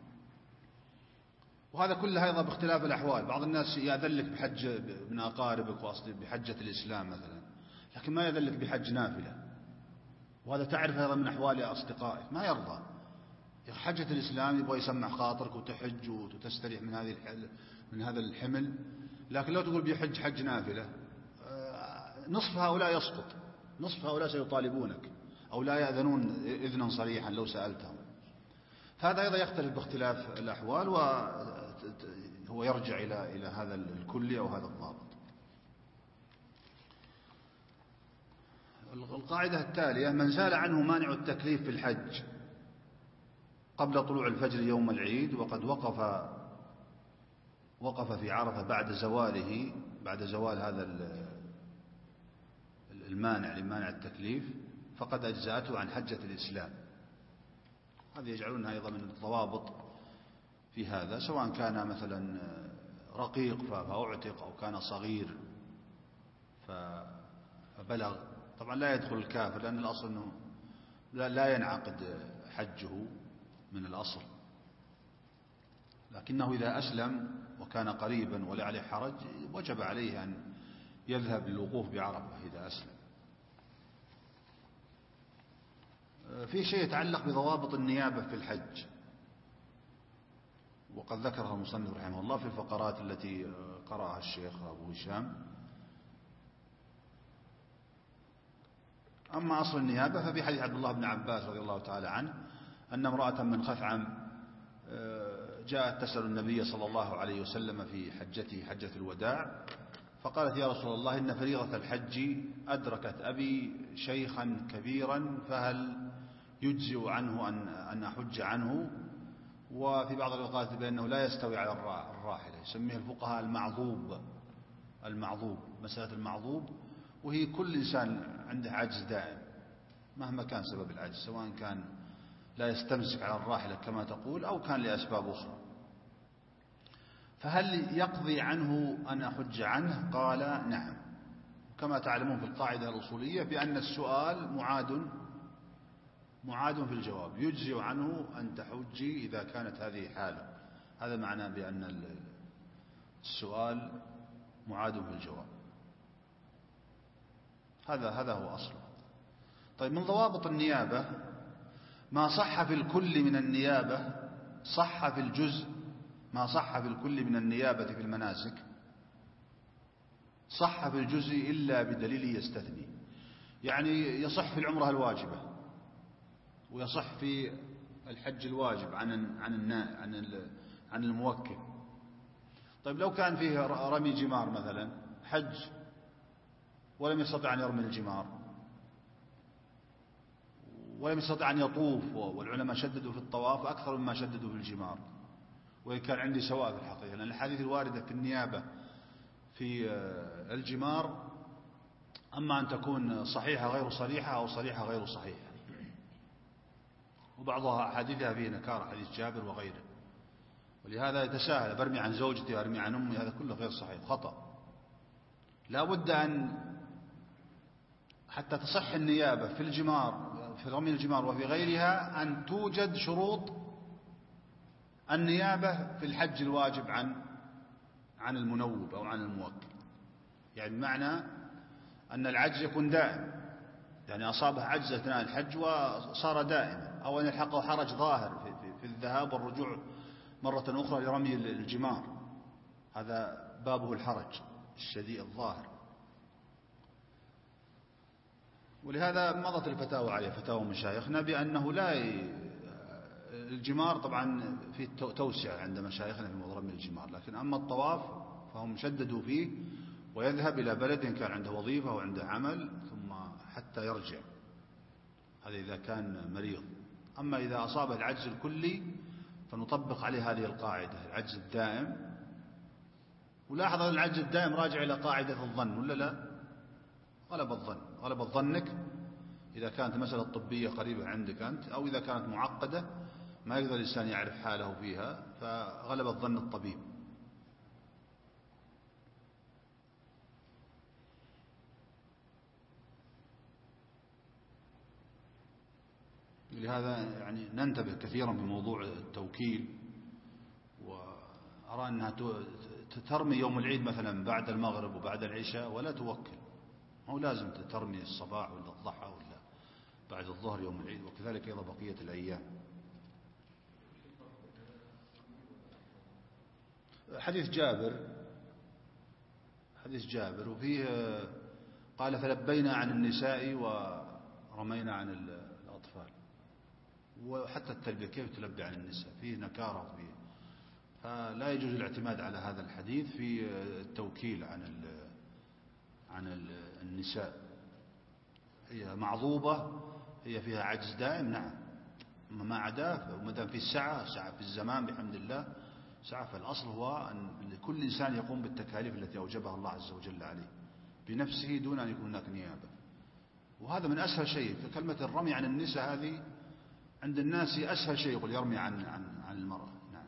وهذا كله أيضا باختلاف الأحوال، بعض الناس يأذن لك بحج من أقاربك وأصل بحجة الإسلام مثلا، لكن ما يأذن لك بحج نافلة، وهذا تعرف أيضا من أحوال أصدقائك ما يرضى. حجة الإسلام يبغى يسمع خاطرك وتحج وتستريح من هذا الحمل، لكن لو تقول بيحج حج نافلة نصف هؤلاء يسقط، نصف هؤلاء سيطالبونك أو لا يأذنون إذنا صريحا لو سألتهم. هذا أيضا يختلف باختلاف الأحوال، وهو يرجع إلى هذا الكلي أو هذا الضابط. القاعدة التالية: من زال عنه مانع التكليف في الحج قبل طلوع الفجر يوم العيد وقد وقف في عرفة بعد زوال هذا المانع لمانع التكليف فقد أجزأته عن حجة الإسلام. هذه يجعلونها أيضا من الضوابط في هذا، سواء كان مثلا رقيق فأعتق أو كان صغير فبلغ. طبعا لا يدخل الكافر، لأن الأصل أنه لا ينعقد حجه من الأصل، لكنه إذا أسلم وكان قريبا ولا عليه حرج وجب عليه أن يذهب للوقوف بعرفة إذا أسلم. في شيء يتعلق بضوابط النيابة في الحج، وقد ذكرها المصنف رحمه الله في الفقرات التي قرأها الشيخ أبو هشام. أما أصل النيابة ففي حديث عبد الله بن عباس رضي الله تعالى عنه أن امرأة من خثعم جاءت تسأل النبي صلى الله عليه وسلم في حجته حجة الوداع، فقالت: يا رسول الله، إن فريضة الحج أدركت أبي شيخا كبيرا، فهل يجزئ عنه أن أحج عنه؟ وفي بعض الروايات بأنه لا يستوي على الراحلة، يسميه الفقهاء المعضوب، مسألة المعضوب، وهي كل إنسان عنده عجز دائم مهما كان سبب العجز، سواء كان لا يستمسك على الراحلة كما تقول أو كان لأسباب أخرى. فهل يقضي عنه أن أحج عنه؟ قال: نعم. كما تعلمون في القاعدة الأصولية بأن السؤال معاد في الجواب، يجزئ عنه أن تحجي إذا كانت هذه حاله. هذا معناه بأن السؤال معاد في الجواب، هذا هو أصله. طيب، من ضوابط النيابة ما صح في الكل من النيابة صح في الجزء، ما صح في الكل من النيابة في المناسك صح في الجزء إلا بدليل يستثني. يعني يصح في العمرة الواجبة، ويصح في الحج الواجب عن الموكل. طيب، لو كان فيه رمي جمار مثلا، حج ولم يستطع أن يرمي الجمار ولم يستطع أن يطوف، والعلماء شددوا في الطواف أكثر مما شددوا في الجمار، وإن كان عندي سواء في الحقيقة، لأن الحديث الواردة في النيابة في الجمار أما أن تكون صحيحة غير صريحة أو صريحة غير صحيحة، وبعضها حديثها فيه نكارة، حديث جابر وغيره. ولهذا يتساهل: برمي عن زوجتي، أرمي عن أمي، هذا كله غير صحيح، خطأ. لا بد أن حتى تصح النيابة في الجمار، في رمي الجمار وفي غيرها، أن توجد شروط النيابة في الحج الواجب عن المنوب أو عن الموكل. يعني بمعنى أن العجز يكون دائم، يعني أصابه عجز أثناء الحج وصار دائما، أو أن يلحقه حرج ظاهر في الذهاب والرجوع مرة أخرى لرمي الجمار، هذا بابه الحرج الشديد الظاهر. ولهذا مضت الفتاوى عليه، فتاوى مشايخنا، بأنه الجمار طبعا في توسعة عند مشايخنا في موضوع رمي الجمار، لكن أما الطواف فهم شددوا فيه، ويذهب إلى بلد كان عنده وظيفة أو عنده عمل ثم حتى يرجع، هذا إذا كان مريض. أما إذا أصابه العجز الكلي فنطبق عليه هذه القاعدة، العجز الدائم. ولاحظ أن العجز الدائم راجع إلى قاعدة الظن، ولا لا؟ غلب ظنك إذا كانت مسألة طبية قريبة عندك أنت، أو إذا كانت معقدة ما يقدر الإنسان يعرف حاله فيها، فغلب الظن الطبيب. لهذا يعني ننتبه كثيرا بموضوع التوكيل، وأرى أنها ترمي يوم العيد مثلا بعد المغرب وبعد العشاء ولا توكل، هو لازم ترمي الصباح ولا الضحى ولا بعد الظهر يوم العيد، وكذلك أيضا بقية الأيام. حديث جابر وفيه قال فلبينا عن النساء ورمينا عن الأطفال. وحتى التلبية كيف تلبي عن النساء؟ فيه نكارة فيه، فلا يجوز الاعتماد على هذا الحديث في التوكيل عن النساء. هي معضوبة، هي فيها عجز دائم، نعم، ما عداه وما دام في السعة في الزمان بحمد الله سعة، فالأصل هو أن كل إنسان يقوم بالتكاليف التي أوجبها الله عز وجل عليه بنفسه دون أن يكون هناك نيابة. وهذا من أسهل شيء، فكلمة الرمي عن النساء هذه عند الناس أسهل شيء، يقول يرمي عن المرأة. نعم،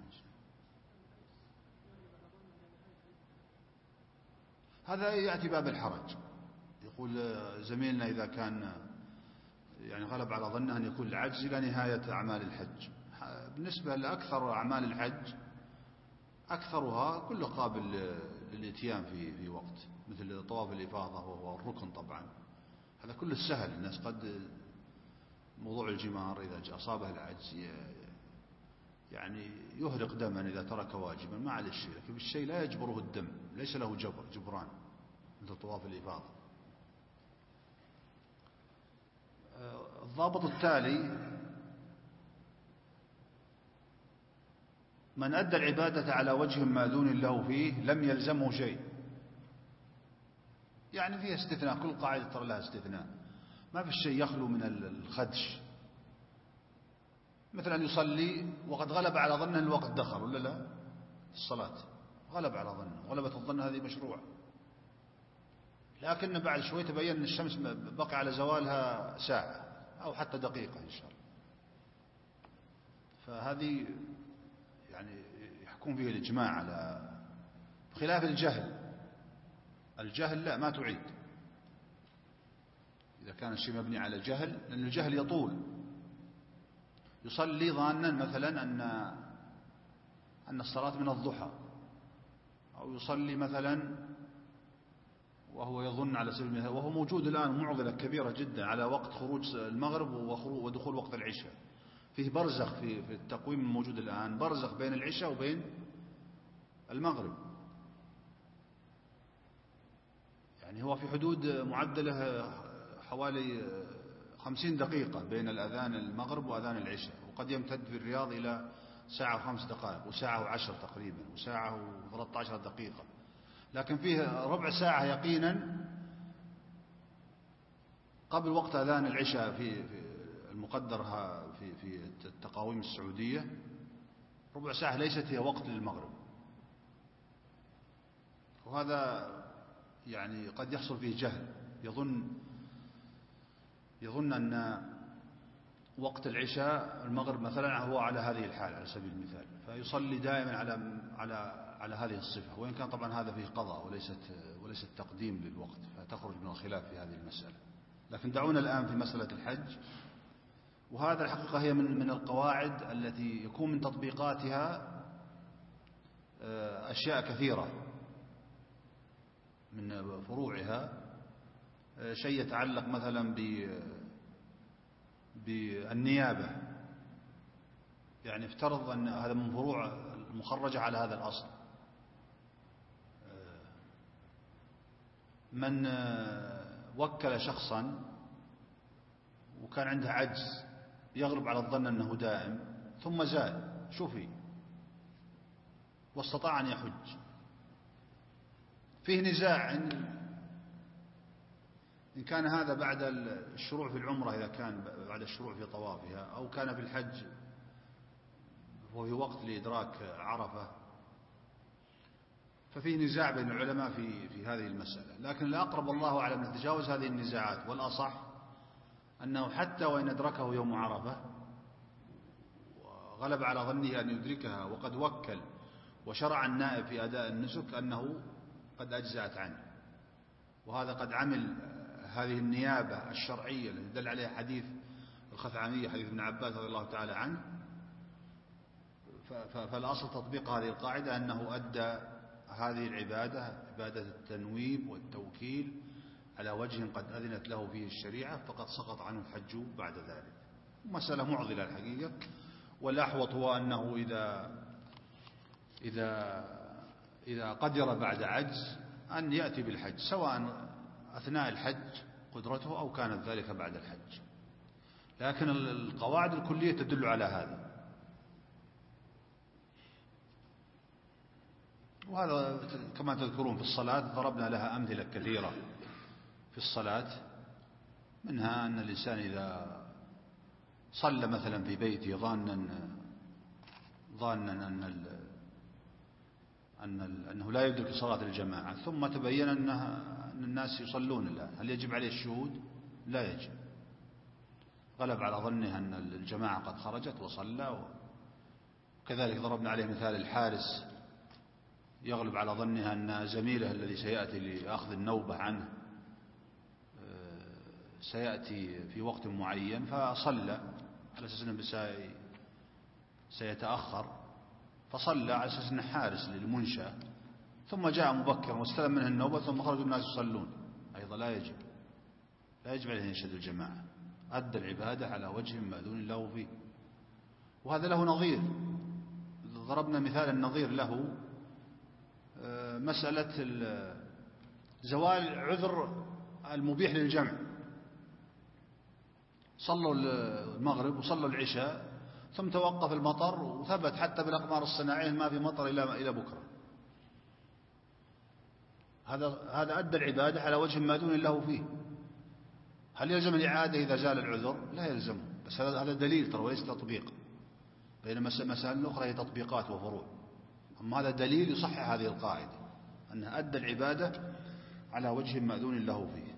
هذا يأتي باب الحرج. يقول زميلنا إذا كان يعني غلب على ظنه أن يكون العجز إلى نهاية أعمال الحج. بالنسبة لأكثر أعمال الحج أكثرها كله قابل للإتيان في وقت، مثل طواف الإفاضة وهو الركن طبعا، هذا كله سهل. الناس قد موضوع الجمار إذا أصابه العجز يعني يهرق دما إذا ترك واجبا ما عليه شيء، لكن الشيء لا يجبره الدم، ليس له جبران مثل طواف الإفاضة. الضابط التالي: من أدى العبادة على وجه ماذون له فيه لم يلزمه شيء. يعني فيها استثناء، كل قاعدة ترى لها استثناء، ما في الشيء يخلو من الخدش. مثل أن يصلي وقد غلب على ظنه الوقت دخل ولا لا، الصلاة غلب على ظنه، غلبة الظن هذه مشروعة، لكن بعد شوي تبين أن الشمس بقي على زوالها ساعة أو حتى دقيقة إن شاء الله، فهذه يعني يحكم فيه الإجماع على خلاف الجهل لا، ما تعيد إذا كان الشيء مبني على جهل، لأن الجهل يطول. يصلي ظانا مثلا أن الصلاة من الضحى، أو يصلي مثلا وهو يظن على سبيل المثال، وهو موجود الآن معضلة كبيرة جدا على وقت خروج المغرب ودخول وقت العشاء، فيه برزخ في التقويم الموجود الآن، برزخ بين العشاء وبين المغرب، يعني هو في حدود معدله حوالي 50 دقيقة بين الأذان المغرب وأذان العشاء، وقد يمتد في الرياض إلى ساعة و5 دقائق وساعة و10 تقريبا وساعة و13 دقيقة، لكن فيه ربع ساعة يقينا قبل وقت أذان العشاء في المقدر في التقاويم السعودية، ربع ساعة ليست هي وقت للمغرب، وهذا يعني قد يحصل فيه جهل، يظن أن وقت العشاء المغرب مثلا هو على هذه الحال على سبيل المثال، فيصلي دائما على هذه الصفة، وإن كان طبعا هذا فيه قضاء وليست تقديم للوقت، فتخرج من الخلاف في هذه المسألة. لكن دعونا الآن في مسألة الحج، وهذا الحقيقة هي من القواعد التي يكون من تطبيقاتها أشياء كثيرة، من فروعها شيء يتعلق مثلا بالنيابة، يعني افترض أن هذا من فروع المخرجة على هذا الأصل، من وكل شخصا وكان عنده عجز يغلب على الظن أنه دائم، ثم زاد شفي واستطاع أن يحج، فيه نزاع إن كان هذا بعد الشروع في العمرة، إذا كان بعد الشروع في طوافها، أو كان في الحج وفي وقت لإدراك عرفة، ففيه نزاع بين العلماء في هذه المسألة، لكن الأقرب الله أعلم نتجاوز هذه النزاعات، والأصح أنه حتى وإن أدركه يوم عرفة غلب على ظنه أن يدركها وقد وكل وشرع النائب في أداء النسك أنه قد أجزأت عنه. وهذا قد عمل هذه النيابة الشرعية التي دل عليها حديث الخثعمية حديث ابن عباس رضي الله تعالى عنه. فالأصل تطبيق هذه القاعدة أنه أدى هذه العبادة عبادة التنويب والتوكيل على وجه قد أذنت له فيه الشريعة، فقد سقط عنه الحج بعد ذلك. مسألة معضلة الحقيقة، والأحوط هو أنه إذا قدر بعد عجز أن يأتي بالحج، سواء أثناء الحج قدرته أو كانت ذلك بعد الحج. لكن القواعد الكلية تدل على هذا. وهذا كما تذكرون في الصلاة ضربنا لها أمثلة كثيرة في الصلاة، منها أن الإنسان إذا صلى مثلا في بيته ظانا أنه لا يدرك صلاة الجماعة، ثم تبين أن الناس يصلون الآن، هل يجب عليه الشهود؟ لا يجب. غلب على ظنه أن الجماعة قد خرجت وصلى. وكذلك ضربنا عليه مثال الحارس يغلب على ظنها أن زميله الذي سيأتي لأخذ النوبة عنه سيأتي في وقت معين، فصلى على أساس أنه سيتأخر، فصلى على أساس أنه حارس للمنشأ، ثم جاء مبكرا واستلم منه النوبة ثم خرج الناس يصلون. أيضا لا يجب عليه أن يشهد الجماعة، أدى العبادة على وجه مأذون له فيه. وهذا له نظير، ضربنا مثال النظير له مسألة زوال عذر المبيح للجمع. صلوا المغرب وصلوا العشاء ثم توقف المطر وثبت حتى بالأقمار الصناعية ما في مطر إلى بكرة، هذا أدى العبادة على وجه مأذون له فيه. هل يلزم الإعادة إذا زال العذر؟ لا يلزمه، بس هذا دليل ترى وليس تطبيق، بينما مسائل أخرى هي تطبيقات وفروع. أما هذا دليل يصحح هذه القاعدة أنه أدى العبادة على وجه مأذون له فيه.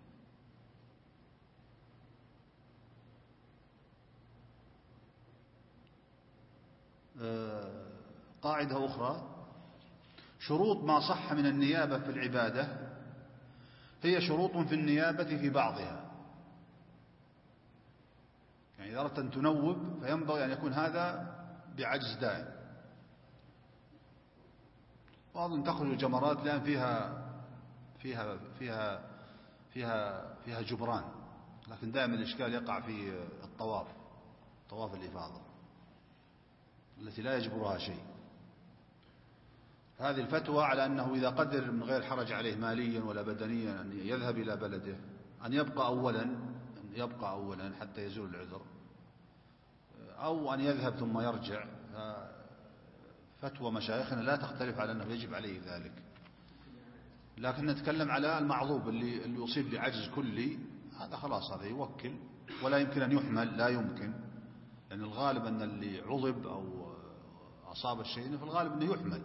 قاعدة أخرى: شروط ما صح من النيابة في العبادة هي شروط في النيابة في بعضها. يعني إذا أردت أن تنوب فينبغي أن يكون هذا بعجز دائم. وأظن تخرج الجمرات لأن فيها جبران، لكن دائما الإشكال يقع في طواف الإفاضة التي لا يجبرها شيء. هذه الفتوى على أنه إذا قدر من غير حرج عليه ماليا ولا بدنيا أن يذهب إلى بلده، أن يبقى أولا حتى يزول العذر، أو أن يذهب ثم يرجع. فتوى مشايخنا لا تختلف على أنه يجب عليه ذلك، لكن نتكلم على المعذوب اللي يصيب بعجز كلي، هذا خلاص هذا يوكل ولا يمكن أن يحمل، لا يمكن، لأن الغالب أن اللي عضب أو أصاب الشيء في الغالب أنه يحمل،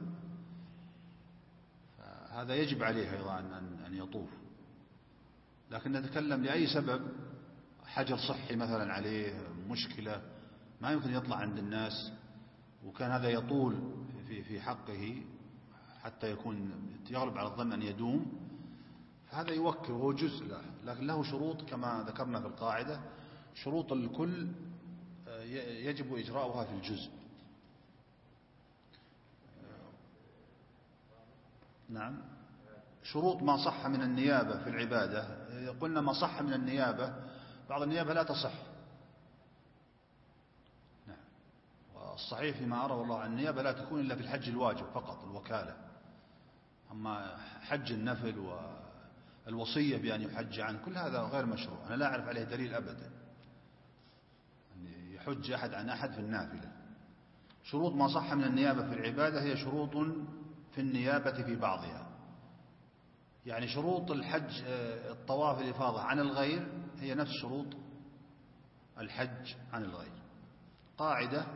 هذا يجب عليه أيضا أن يطوف. لكن نتكلم لأي سبب، حجر صحي مثلا عليه، مشكلة ما يمكن يطلع عند الناس، وكان هذا يطول في حقه حتى يغلب على الظن أن يدوم، فهذا يوكل وهو جزء له، لكن له شروط كما ذكرنا في القاعدة. شروط الكل يجب إجراؤها في الجزء. نعم. شروط ما صح من النيابة في العبادة، قلنا ما صح من النيابة، بعض النيابة لا تصح. نعم. والصحيح فيما أرى والله عن النيابة لا تكون إلا في الحج الواجب فقط، الوكالة. أما حج النفل والوصية بأن يحج عنه، كل هذا غير مشروع، أنا لا أعرف عليه دليل أبدا أن يحج أحد عن أحد في النافلة. شروط ما صح من النيابة في العبادة هي شروط في النيابة في بعضها. يعني شروط الحج الطواف الإفاضة عن الغير هي نفس شروط الحج عن الغير. قاعدة: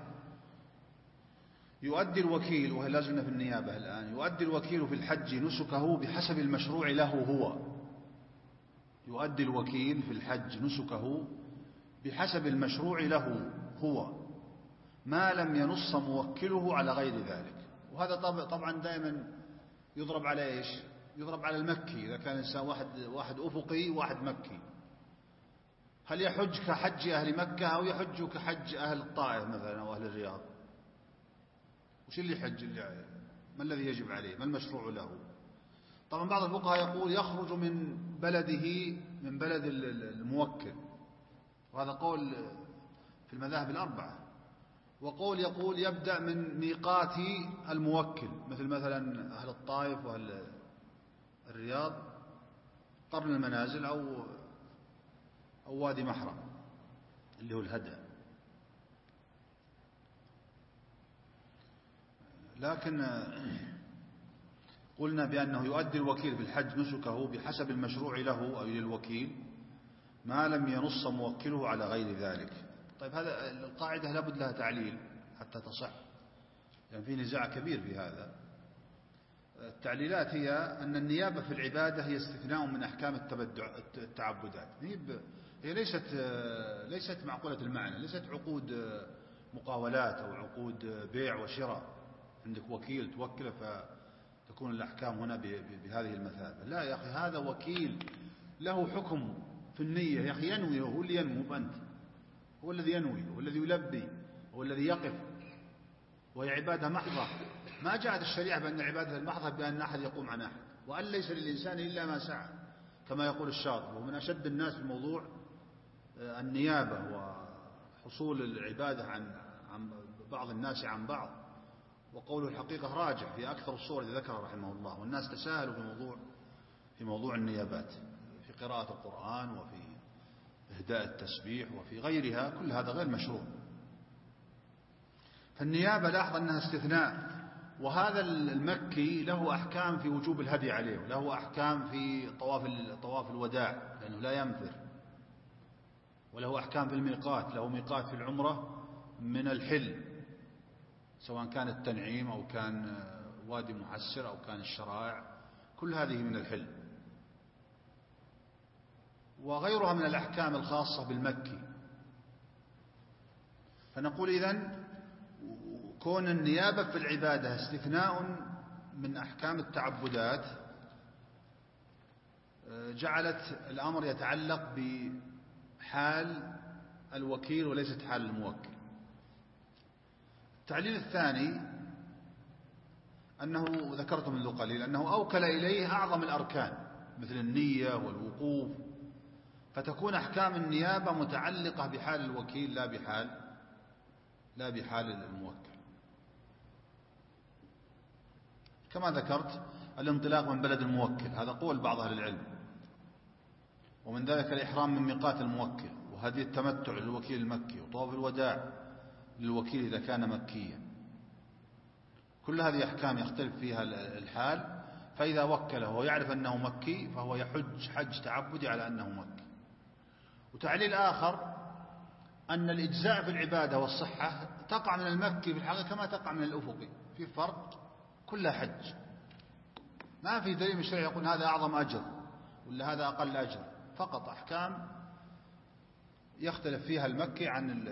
يؤدي الوكيل، وهي لازمنا في النيابة الآن، يؤدي الوكيل في الحج نسكه بحسب المشروع له هو. يؤدي الوكيل في الحج نسكه بحسب المشروع له هو، ما لم ينص موكله على غير ذلك. وهذا طبعا دائما يضرب على إيش؟ يضرب على المكي. إذا كان إنسان واحد أفقي وواحد مكي، هل يحج كحج أهل مكة أو يحج كحج أهل الطائف مثلا أو أهل الرياض؟ وش اللي يحج؟ ما الذي يجب عليه؟ ما المشروع له؟ طبعا بعض الفقهاء يقول يخرج من بلده، من بلد الموكل، وهذا قول في المذاهب الأربعة. وقول يقول يبدأ من ميقات الموكل، مثلا أهل الطائف وأهل الرياض، قرن المنازل أو وادي محرم اللي هو الهدى. لكن قلنا بأنه يؤدي الوكيل في الحج نسكه بحسب المشروع له أو للوكيل ما لم ينص موكله على غير ذلك. طيب هذا القاعدة لابد لها تعليل حتى تصح، يعني في نزاع كبير في هذا. التعليلات هي أن النيابة في العبادة هي استثناء من أحكام التعبدات. هي ليست معقولة المعنى، ليست عقود مقاولات أو عقود بيع وشراء عندك وكيل توكله فتكون الأحكام هنا بهذه المثابة. لا يا أخي، هذا وكيل له حكم في النية. يا أخي ينوي، هو اللي ينوي، مو أنت. هو الذي ينوي، هو الذي يلبي، هو الذي يقف، وهي عبادة محضة. ما جاءت الشريعة بأن العبادة المحضة بأن أحد يقوم عن أحد، وأن ليس للإنسان إلا ما سعى كما يقول الشاطبي. ومن أشد الناس في موضوع النيابة وحصول العبادة عن بعض الناس عن بعض، وقوله الحقيقة راجع في أكثر الصور التي ذكرها رحمه الله. والناس تساهلوا في موضوع النيابات، في قراءة القرآن وفي إهداء التسبيح وفي غيرها، كل هذا غير مشروع. فالنيابة لاحظ أنها استثناء. وهذا المكي له أحكام في وجوب الهدي عليه، وله أحكام في طواف الوداع لأنه لا ينفر، وله أحكام في الميقات، له ميقات في العمرة من الحل، سواء كان التنعيم أو كان وادي محسر أو كان الشرائع، كل هذه من الحل. وغيرها من الأحكام الخاصة بالمكي. فنقول إذن كون النيابة في العبادة استثناء من أحكام التعبدات جعلت الأمر يتعلق بحال الوكيل وليست حال الموكل. التعليل الثاني أنه ذكرت منذ قليل أنه أوكل إليه أعظم الأركان مثل النية والوقوف، فتكون أحكام النيابة متعلقة بحال الوكيل لا بحال الموكل. كما ذكرت الانطلاق من بلد الموكل، هذا قول بعض أهل العلم، ومن ذلك الإحرام من ميقات الموكل، وهدي التمتع للوكيل المكي، وطواف الوداع للوكيل إذا كان مكيا. كل هذه أحكام يختلف فيها الحال، فإذا وكله ويعرف أنه مكي فهو يحج حج تعبدي على أنه مكي. وتعليل آخر أن الإجزاء في العبادة والصحة تقع من المكي في الحقيقة كما تقع من الأفقي، في فرق، كلها حج. ما في دليل من الشرع يقول هذا أعظم أجر ولا هذا أقل أجر، فقط أحكام يختلف فيها المكي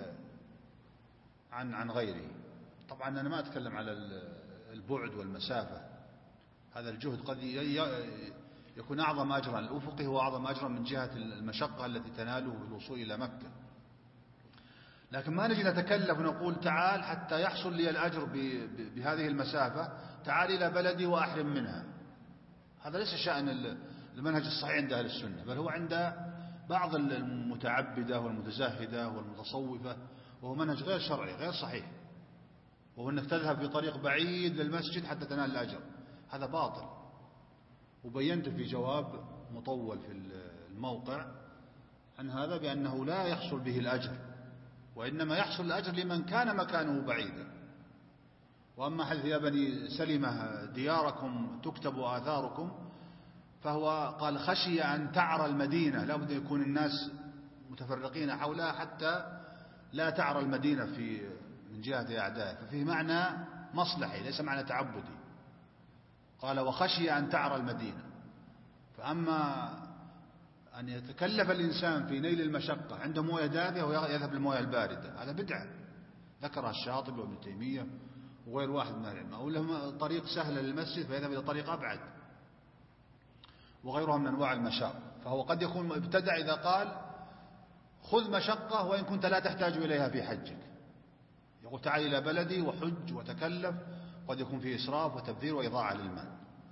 عن غيره. طبعا أنا ما أتكلم على البعد والمسافة، هذا الجهد قد يكون أعظم أجرا، الأفقي هو أعظم أجرا من جهة المشقة التي تناله بالوصول إلى مكة. لكن ما نجي نتكلف ونقول تعال حتى يحصل لي الأجر بهذه المسافة، تعال إلى بلدي وأحرم منها. هذا ليس شأن المنهج الصحيح عند أهل السنة، بل هو عند بعض المتعبدة والمتزاهدة والمتصوفة، وهو منهج غير شرعي غير صحيح، وهو أنك تذهب بطريق بعيد للمسجد حتى تنال الأجر. هذا باطل، وبينت في جواب مطول في الموقع عن هذا بأنه لا يحصل به الأجر، وإنما يحصل الأجر لمن كان مكانه بعيدا. وأما حيث يا بني سلمة دياركم تكتب آثاركم، فهو قال خشي أن تعرى المدينة، لا بد يكون الناس متفرقين حولها حتى لا تعرى المدينة من جهة أعدائه، ففيه معنى مصلحي ليس معنى تعبدي. قال وخشي أن تعرى المدينة. فأما أن يتكلف الإنسان في نيل المشقة عنده موية دافئة ويذهب للموية الباردة، هذا بدعة، ذكرها الشاطبي وابن تيمية وغير واحد من العلماء. أو لهم طريق سهل للمسجد فيذهب إلى طريق أبعد، وغيرها من أنواع المشاق. فهو قد يكون ابتدع إذا قال خذ مشقة وإن كنت لا تحتاج إليها في حجك، يقول تعال إلى بلدي وحج وتكلف، قد يكون فيه إسراف وتبذير وإضاعة للمال.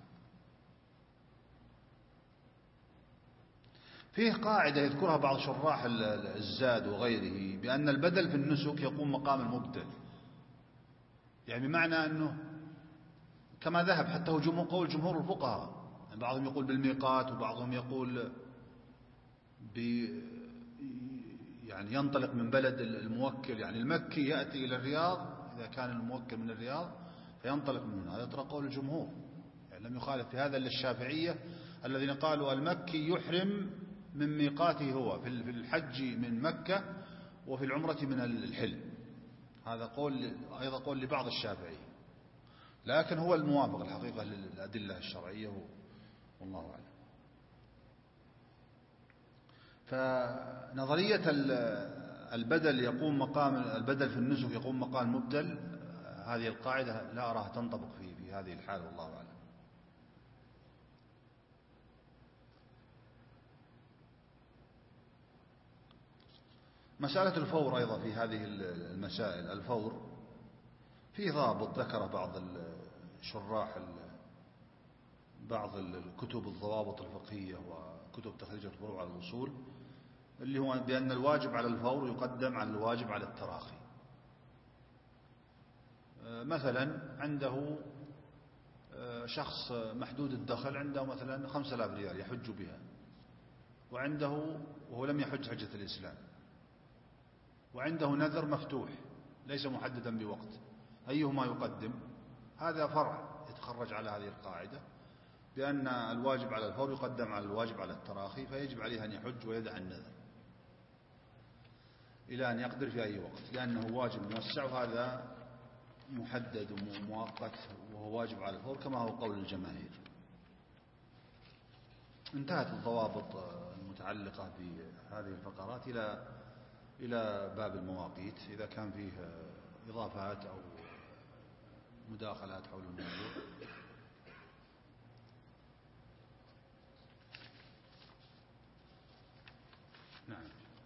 فيه قاعدة يذكرها بعض شراح الزاد وغيره بأن البدل في النسك يقوم مقام المبدل، يعني بمعنى أنه كما ذهب حتى هو قول جمهور الفقهاء، يعني بعضهم يقول بالميقات وبعضهم يقول يعني ينطلق من بلد الموكل، يعني المكي يأتي إلى الرياض إذا كان الموكل من الرياض فينطلق من هنا. هذا ترى قول الجمهور، يعني لم يخالف في هذا إلا الشافعية الذين قالوا المكي يحرم من ميقاته هو في الحج من مكة وفي العمرة من الحل. هذا قول أيضا قول لبعض الشافعية، لكن هو الموافق الحقيقة للأدلة الشرعية والله أعلم. فنظرية البدل يقوم مقام البدل في النسك يقوم مقام المبدل، هذه القاعدة لا أراها تنطبق في هذه الحالة والله أعلم. مسألة الفور أيضا في هذه المسائل، الفور في ضابط ذكر بعض الشراح بعض الكتب الضوابط الفقهية وكتب تخريج الفروع على الأصول، اللي هو بأن الواجب على الفور يقدم على الواجب على التراخي. مثلا عنده شخص محدود الدخل، عنده مثلا 5000 ريال يحج بها، وهو لم يحج حجة الإسلام، وعنده نذر مفتوح ليس محددا بوقت، أيهما يقدم؟ هذا فرع يتخرج على هذه القاعدة بأن الواجب على الفور يقدم على الواجب على التراخي، فيجب عليه أن يحج ويدع النذر إلى أن يقدر في أي وقت، لأنه واجب موسع وهذا محدد ومؤقت وهو واجب على الفور كما هو قول الجماهير. انتهت الضوابط المتعلقة بهذه الفقرات إلى باب المواقيت، إذا كان فيه إضافات أو مداخلات حول الموضوع. نعم.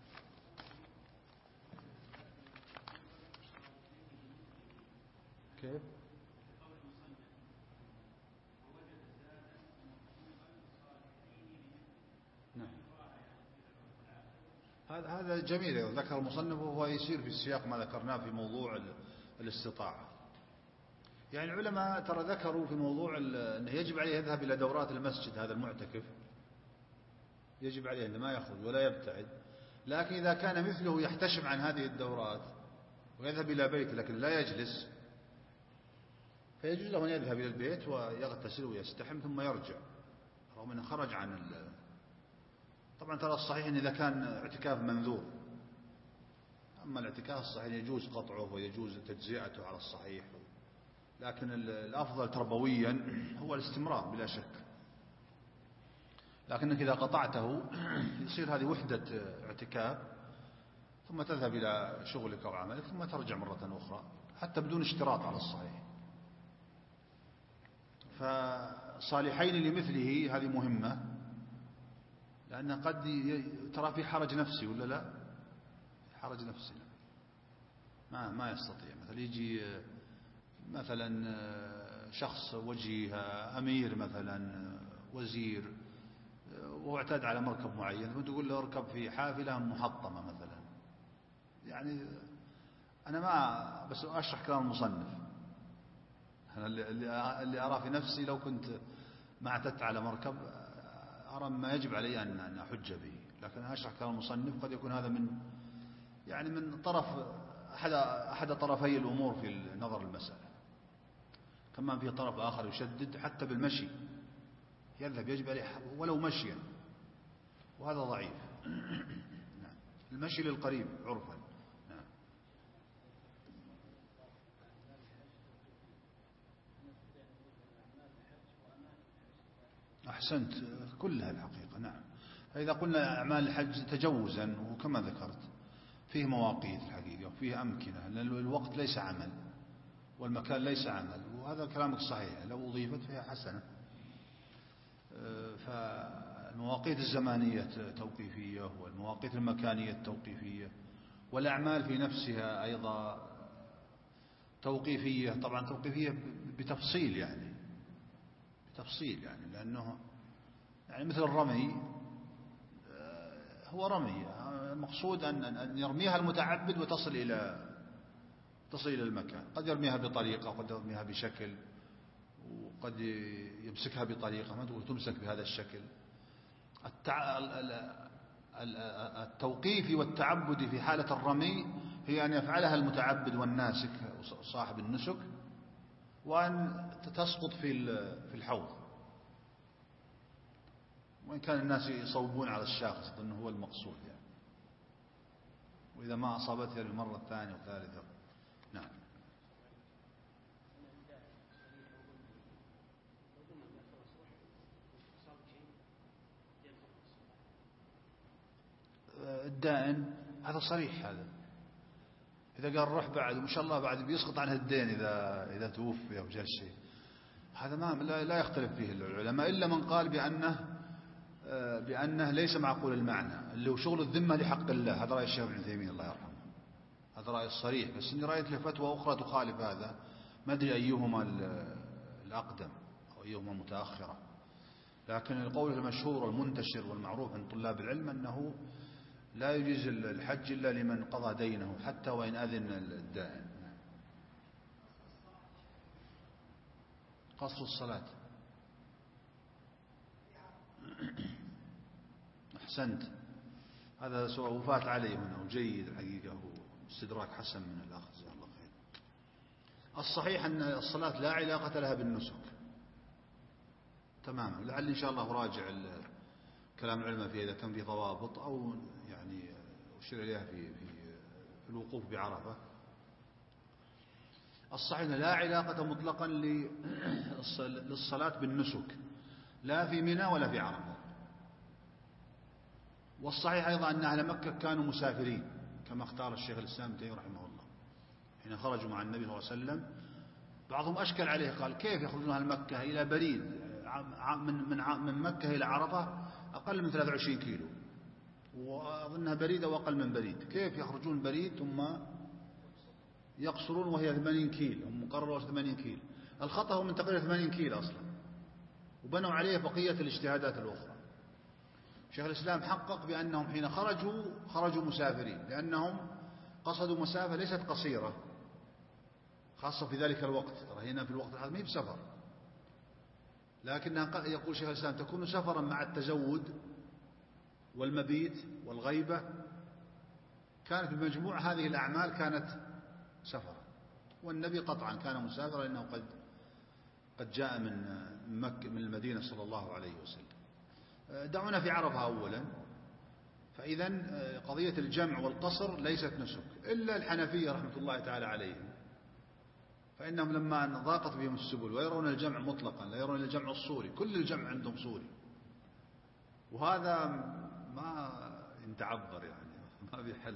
كيف؟ نعم. هذا جميل ذكر المصنف، وهو يسير في السياق ما ذكرناه في موضوع الاستطاعة. يعني العلماء ترى ذكروا في موضوع أنه يجب عليه يذهب إلى دورات المسجد، هذا المعتكف يجب عليه أنه ما يخرج ولا يبتعد، لكن إذا كان مثله يحتشم عن هذه الدورات ويذهب إلى بيت لكن لا يجلس، فيجوز له أن يذهب إلى البيت ويغتسل ويستحم ثم يرجع، رغم أنه خرج عن طبعا ترى الصحيح أن إذا كان اعتكاف منذور، أما الاعتكاف الصحيح يجوز قطعه ويجوز تجزئته على الصحيح، لكن الأفضل تربويا هو الاستمرار بلا شك. لكنك إذا قطعته يصير هذه وحدة اعتكاف، ثم تذهب إلى شغلك أو عملك ثم ترجع مرة أخرى حتى بدون اشتراط على الصحيح. فصالحين لمثله هذه مهمة، لأن قد ترى في حرج نفسي ولا لا، حرج نفسي ما يستطيع. مثلا يجي مثلا شخص وجيه أمير مثلا وزير وهو اعتاد على مركب معين، ثم تقول له اركب في حافلة محطمة مثلا. يعني أنا ما بس أشرح كلام المصنف، أنا اللي أرى في نفسي لو كنت ما اعتدت على مركب أرى ما يجب علي أن أحج به، لكن أشرح كلام المصنف قد يكون هذا من طرف أحد طرفي الأمور في نظر المسألة. كمان في طرف آخر يشدد حتى بالمشي، يذهب يجب عليه ولو مشيا، وهذا ضعيف. نعم. المشي للقريب عرفا. نعم. أحسنت كلها الحقيقة. نعم. فإذا قلنا أعمال الحج تجوزا وكما ذكرت فيه مواقيت الحقيقة، فيه أمكنة، لأن الوقت ليس عمل والمكان ليس عمل، وهذا كلامك صحيح، لو أضيفت فيها حسنة. فالمواقيت الزمانية توقيفية، والمواقيت المكانية توقيفية، والأعمال في نفسها أيضا توقيفية. طبعا توقيفية بتفصيل يعني، لأنه يعني مثل الرمي هو رمي، المقصود أن يرميها المتعبد وتصل إلى المكان. قد يرميها بطريقة، وقد يرميها بشكل، وقد يمسكها بطريقة ما تقول تمسك بهذا الشكل. التوقيف والتعبد في حالة الرمي هي أن يفعلها المتعبد والناسك صاحب النسك، وأن تسقط في الحوض، وإن كان الناس يصوبون على الشاخص أنه هو المقصود يعني، وإذا ما أصابتها المرة الثانية والثالثة. نعم. الدائن هذا صريح، هذا إذا قال روح بعد وإن شاء الله بعد بيسقط عنه الدين إذا توفي أو جاء شيء، هذا ما لا يختلف فيه العلماء، إلا من قال بأنه ليس معقول المعنى، اللي هو شغل الذمة لحق الله. هذا رأي الشيخ ابن تيمية الله يرحمه، هذا رأي الصريح، بس إني رأيت له فتوى أخرى تخالف هذا، ما أدري أيهما الأقدم أو أيهما المتأخرة. لكن القول المشهور والمنتشر والمعروف عند طلاب العلم أنه لا يجوز الحج إلا لمن قضى دينه حتى وإن أذن الدائن. قصر الصلاة. أحسنت، هذا سواء وفات عليه هنا وجيد الحقيقة، واستدراك حسن من الأخ جزاه الله خير. الصحيح أن الصلاة لا علاقة لها بالنسك تماما، لعل إن شاء الله راجع كلام العلماء فيه إذا كان في ضوابط، أو يعني أشير إليها في الوقوف بعرفة. الصحيح أن لا علاقة مطلقا للصلاة بالنسك، لا في منى ولا في عرفة. والصحيح أيضا أن أهل مكة كانوا مسافرين كما اختار الشيخ الإسلام ابن تيمية رحمه الله حين خرجوا مع النبي صلى الله عليه وسلم. بعضهم أشكل عليه، قال كيف يخرجون أهل مكة إلى بريد من مكة إلى عرفة أقل من 23 كيلو، وأظنها بريد أو أقل من بريد، كيف يخرجون بريد ثم يقصرون وهي 80 كيلو، هم مقرروا 80 كيلو. الخطأ هو من تقريبا 80 كيلو أصلا، وبنوا عليه بقية الاجتهادات الأخرى. شيخ الإسلام حقق بأنهم حين خرجوا مسافرين، لأنهم قصدوا مسافة ليست قصيرة، خاصة في ذلك الوقت. ترى هنا في الوقت الحالي ما هي بسفر، لكنها يقول شيخ الإسلام تكون سفرا مع التزود والمبيت والغيبة. كانت بمجموع هذه الأعمال كانت سفرا، والنبي قطعا كان مسافرا، لأنه قد جاء من مكة من المدينة صلى الله عليه وسلم. دعونا في عرفة أولا. فإذا قضية الجمع والقصر ليست نسك، إلا الحنفية رحمة الله تعالى عليهم، فإنهم لما ضاقت بهم السبل ويرون الجمع مطلقا، لا يرون الجمع الصوري، كل الجمع عندهم صوري، وهذا ما يتعبر يعني ما بيحل.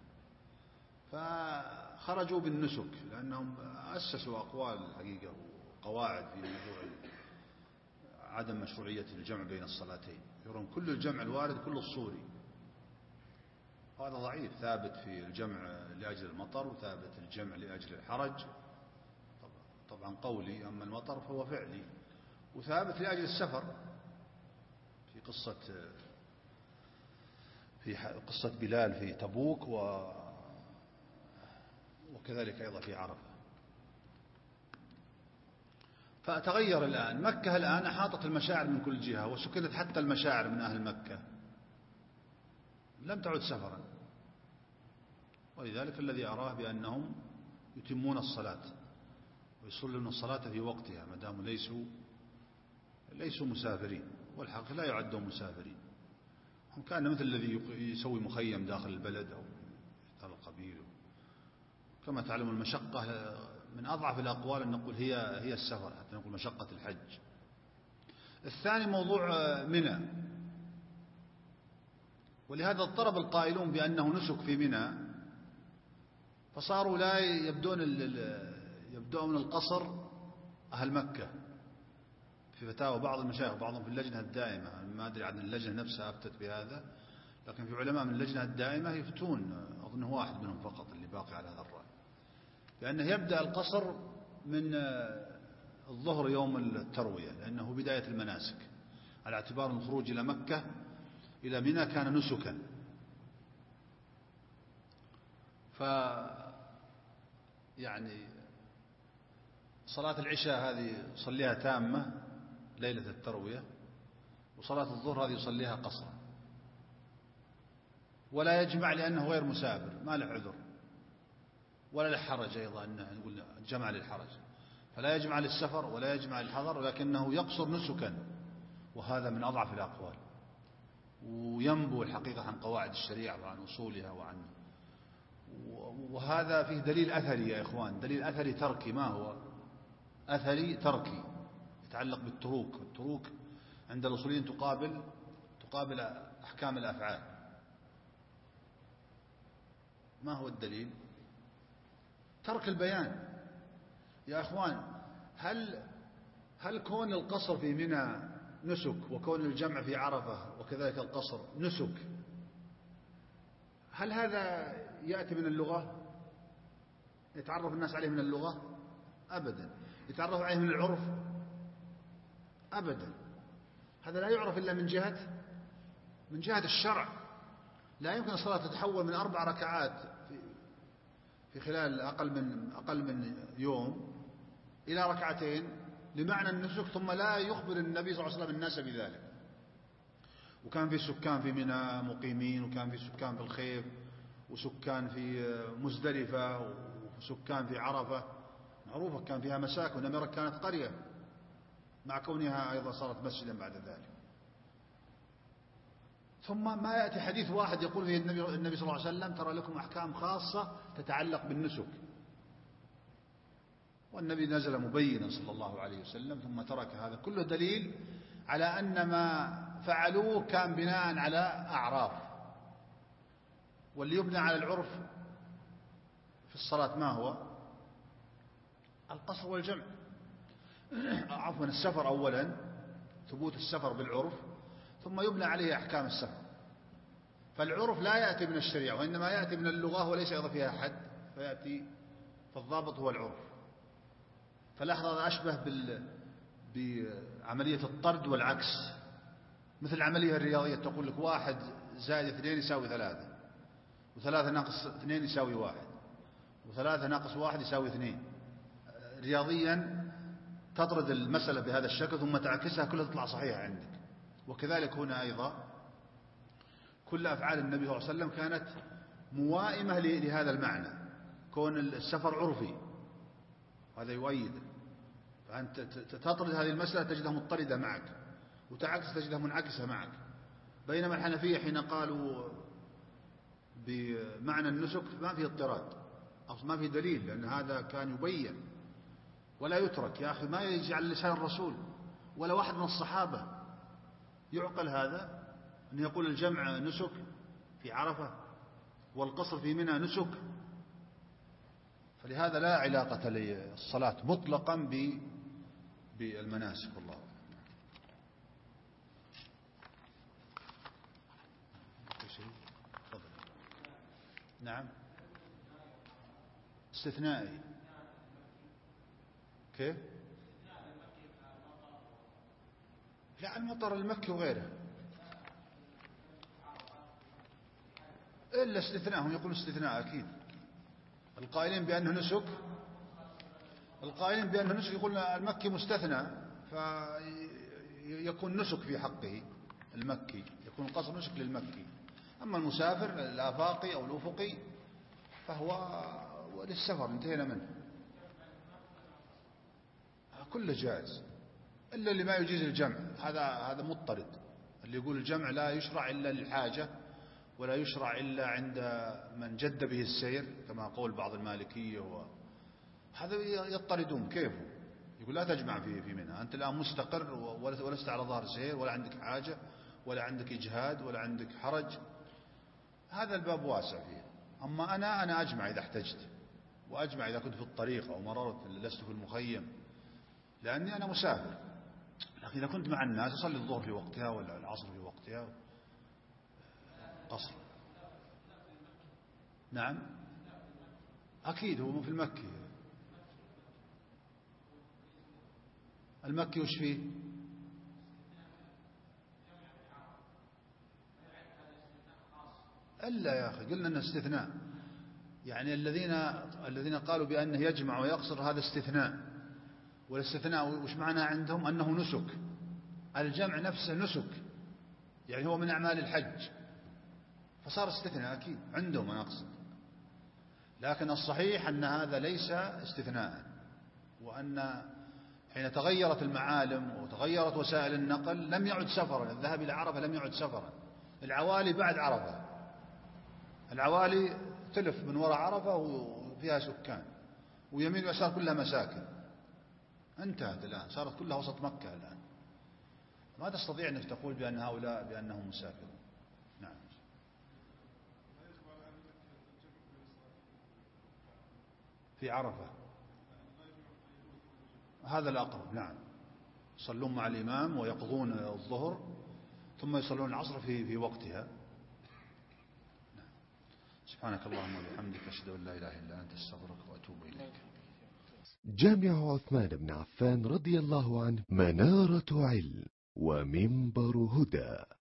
فخرجوا بالنسك، لأنهم أسسوا أقوال الحقيقة وقواعد في موضوع عدم مشروعية الجمع بين الصلاتين، يرون كل الجمع الوارد كل الصوري. هذا ضعيف، ثابت في الجمع لأجل المطر، وثابت الجمع لأجل الحرج طبعا قولي، أما المطر فهو فعلي، وثابت لأجل السفر في قصة بلال في تبوك، وكذلك أيضا في عرفة. فتغير الآن، مكة الآن أحاطت المشاعر من كل جهة، وسكنت حتى المشاعر من أهل مكة، لم تعد سفرا. ولذلك الذي أراه بأنهم يتمون الصلاة ويصلون الصلاة في وقتها ما داموا ليسوا مسافرين، والحق لا يعدون مسافرين. هم كان مثل الذي يسوي مخيم داخل البلد أو داخل القبيل. كما تعلم المشقة من أضعف الأقوال أن نقول هي السفر، حتى نقول مشقة الحج. الثاني موضوع منى، ولهذا اضطرب القائلون بأنه نسك في منى، فصاروا لا يبدون القصر أهل مكة. في فتاوى بعض المشايخ، بعضهم في اللجنة الدائمة، ما أدري عن اللجنة نفسها أفتت بهذا، لكن في علماء من اللجنة الدائمة يفتون، أظنه واحد منهم فقط اللي باقي على هذا الرأي، لأنه يبدأ القصر من الظهر يوم التروية، لأنه بداية المناسك، على اعتبار الخروج إلى مكة إلى منى كان نسكا. يعني صلاة العشاء هذه يصليها تامة ليلة التروية، وصلاة الظهر هذه يصليها قصرا، ولا يجمع لأنه غير مسافر، ما له عذر ولا له حرج أيضا، أنه نقول جمع للحرج، فلا يجمع للسفر ولا يجمع للحضر، ولكنه يقصر نسكا، وهذا من أضعف الأقوال، وينبو الحقيقة عن قواعد الشريعة وعن أصولها وهذا فيه دليل أثري يا إخوان، دليل أثري تركي. ما هو أثري تركي؟ يتعلق بالتروك. التروك عند الأصوليين تقابل أحكام الأفعال. ما هو الدليل؟ ترك البيان يا إخوان. هل كون القصر في منى نسك، وكون الجمع في عرفة وكذلك القصر نسك، هل هذا يأتي من اللغة؟ يتعرف الناس عليه من اللغة؟ أبدا. يتعرف عليه من العرف؟ أبدا. هذا لا يعرف إلا من جهة الشرع. لا يمكن الصلاة تتحول من 4 ركعات في خلال أقل من يوم إلى 2 لمعنى النسك، ثم لا يخبر النبي صلى الله عليه وسلم الناس بذلك. وكان في سكان في منى مقيمين، وكان في سكان في الخيف، وسكان في مزدلفة، وسكان في عرفة معروفة كان فيها مساكن، ونمرة كانت قرية مع كونها أيضا صارت مسجدا بعد ذلك. ثم ما يأتي حديث واحد يقول فيه النبي صلى الله عليه وسلم ترى لكم أحكام خاصة تتعلق بالنسك، والنبي نزل مبينا صلى الله عليه وسلم ثم ترك هذا كله. دليل على أن ما فعلوه كان بناء على أعراف، واللي يبنى على العرف في الصلاة ما هو؟ القصر والجمع. عفوا السفر أولا، ثبوت السفر بالعرف، ثم يبنى عليه أحكام السفر. فالعرف لا يأتي من الشريعة، وإنما يأتي من اللغة وليس أيضا فيها حد، فالضابط هو العرف. فلاحظ هذا أشبه بعملية الطرد والعكس، مثل العملية الرياضية تقول لك 1 زائد 2 يساوي 3، و3 ناقص 2 يساوي 1، و3 ناقص 1 يساوي 2. رياضيا تطرد المسألة بهذا الشكل ثم تعكسها كلها تطلع صحيحة عندك. وكذلك هنا أيضا كل أفعال النبي صلى الله عليه وسلم كانت موائمة لهذا المعنى، كون السفر عرفي وهذا يؤيد. فأنت تطرد هذه المسألة تجدها مضطردة معك، وتعكس تجدها منعكسة معك. بينما الحنفية حين قالوا بمعنى النسك ما فيه اضطراد، أو ما فيه دليل، لأن هذا كان يبين ولا يترك. يا أخي ما يجي على لسان الرسول ولا واحد من الصحابة يعقل هذا، أن يقول الجمع نسك في عرفة والقصر في منى نسك. فلهذا لا علاقة للصلاة مطلقا بالمناسك. والله نعم. استثنائي كيف؟ لا، المطر المكي وغيره إلا استثناء، هم يقولون استثناء أكيد. القائلين بأنه نسك يقولون المكي مستثنى، فيكون نسك في حقه المكي، يكون القصر نسك للمكي. أما المسافر الآفاقي أو الأفقي فهو للسفر، انتهينا منه. كله جائز إلا اللي ما يجيز الجمع، هذا مضطرد. اللي يقول الجمع لا يشرع إلا للحاجة، ولا يشرع إلا عند من جد به السير، كما قول بعض المالكية، هذا يضطردون. كيف يقول لا تجمع في منها؟ أنت الآن مستقر ولست على ظهر سير، ولا عندك حاجة، ولا عندك إجهاد، ولا عندك حرج. هذا الباب واسع فيه. أما أنا أجمع إذا احتجت، وأجمع إذا كنت في الطريق أو مررت لست في المخيم، لأني أنا مسافر. لكن إذا كنت مع الناس أصلي الظهر في وقتها ولا العصر في وقتها قصر. نعم أكيد هو في المكي. المكي وش فيه؟ إلا يا أخي قلنا أنه استثناء، يعني الذين قالوا بأنه يجمع ويقصر هذا استثناء. والاستثناء وش معناه عندهم؟ أنه نسك. الجمع نفسه نسك، يعني هو من أعمال الحج، فصار استثناء أكيد عندهم أنا أقصد. لكن الصحيح أن هذا ليس استثناء، وأن حين تغيرت المعالم وتغيرت وسائل النقل لم يعد سفرا. الذهاب إلى عرفة لم يعد سفرا. العوالي بعد عرفة، العوالي تلف من وراء عرفة وفيها سكان، ويمين ويسار كلها مساكن، انتهت الآن، صارت كلها وسط مكة الآن. ما تستطيع أنك تقول بأن هؤلاء بأنهم مسافرون. نعم. في عرفة هذا الأقرب. نعم، يصلون مع الإمام ويقضون الظهر ثم يصلون العصر في وقتها. نعم. سبحانك اللهم وبحمدك أشهد أن لا إله إلا أنت أستغفرك وأتوب إليك. جامع عثمان بن عفان رضي الله عنه منارة علم ومنبر هدى.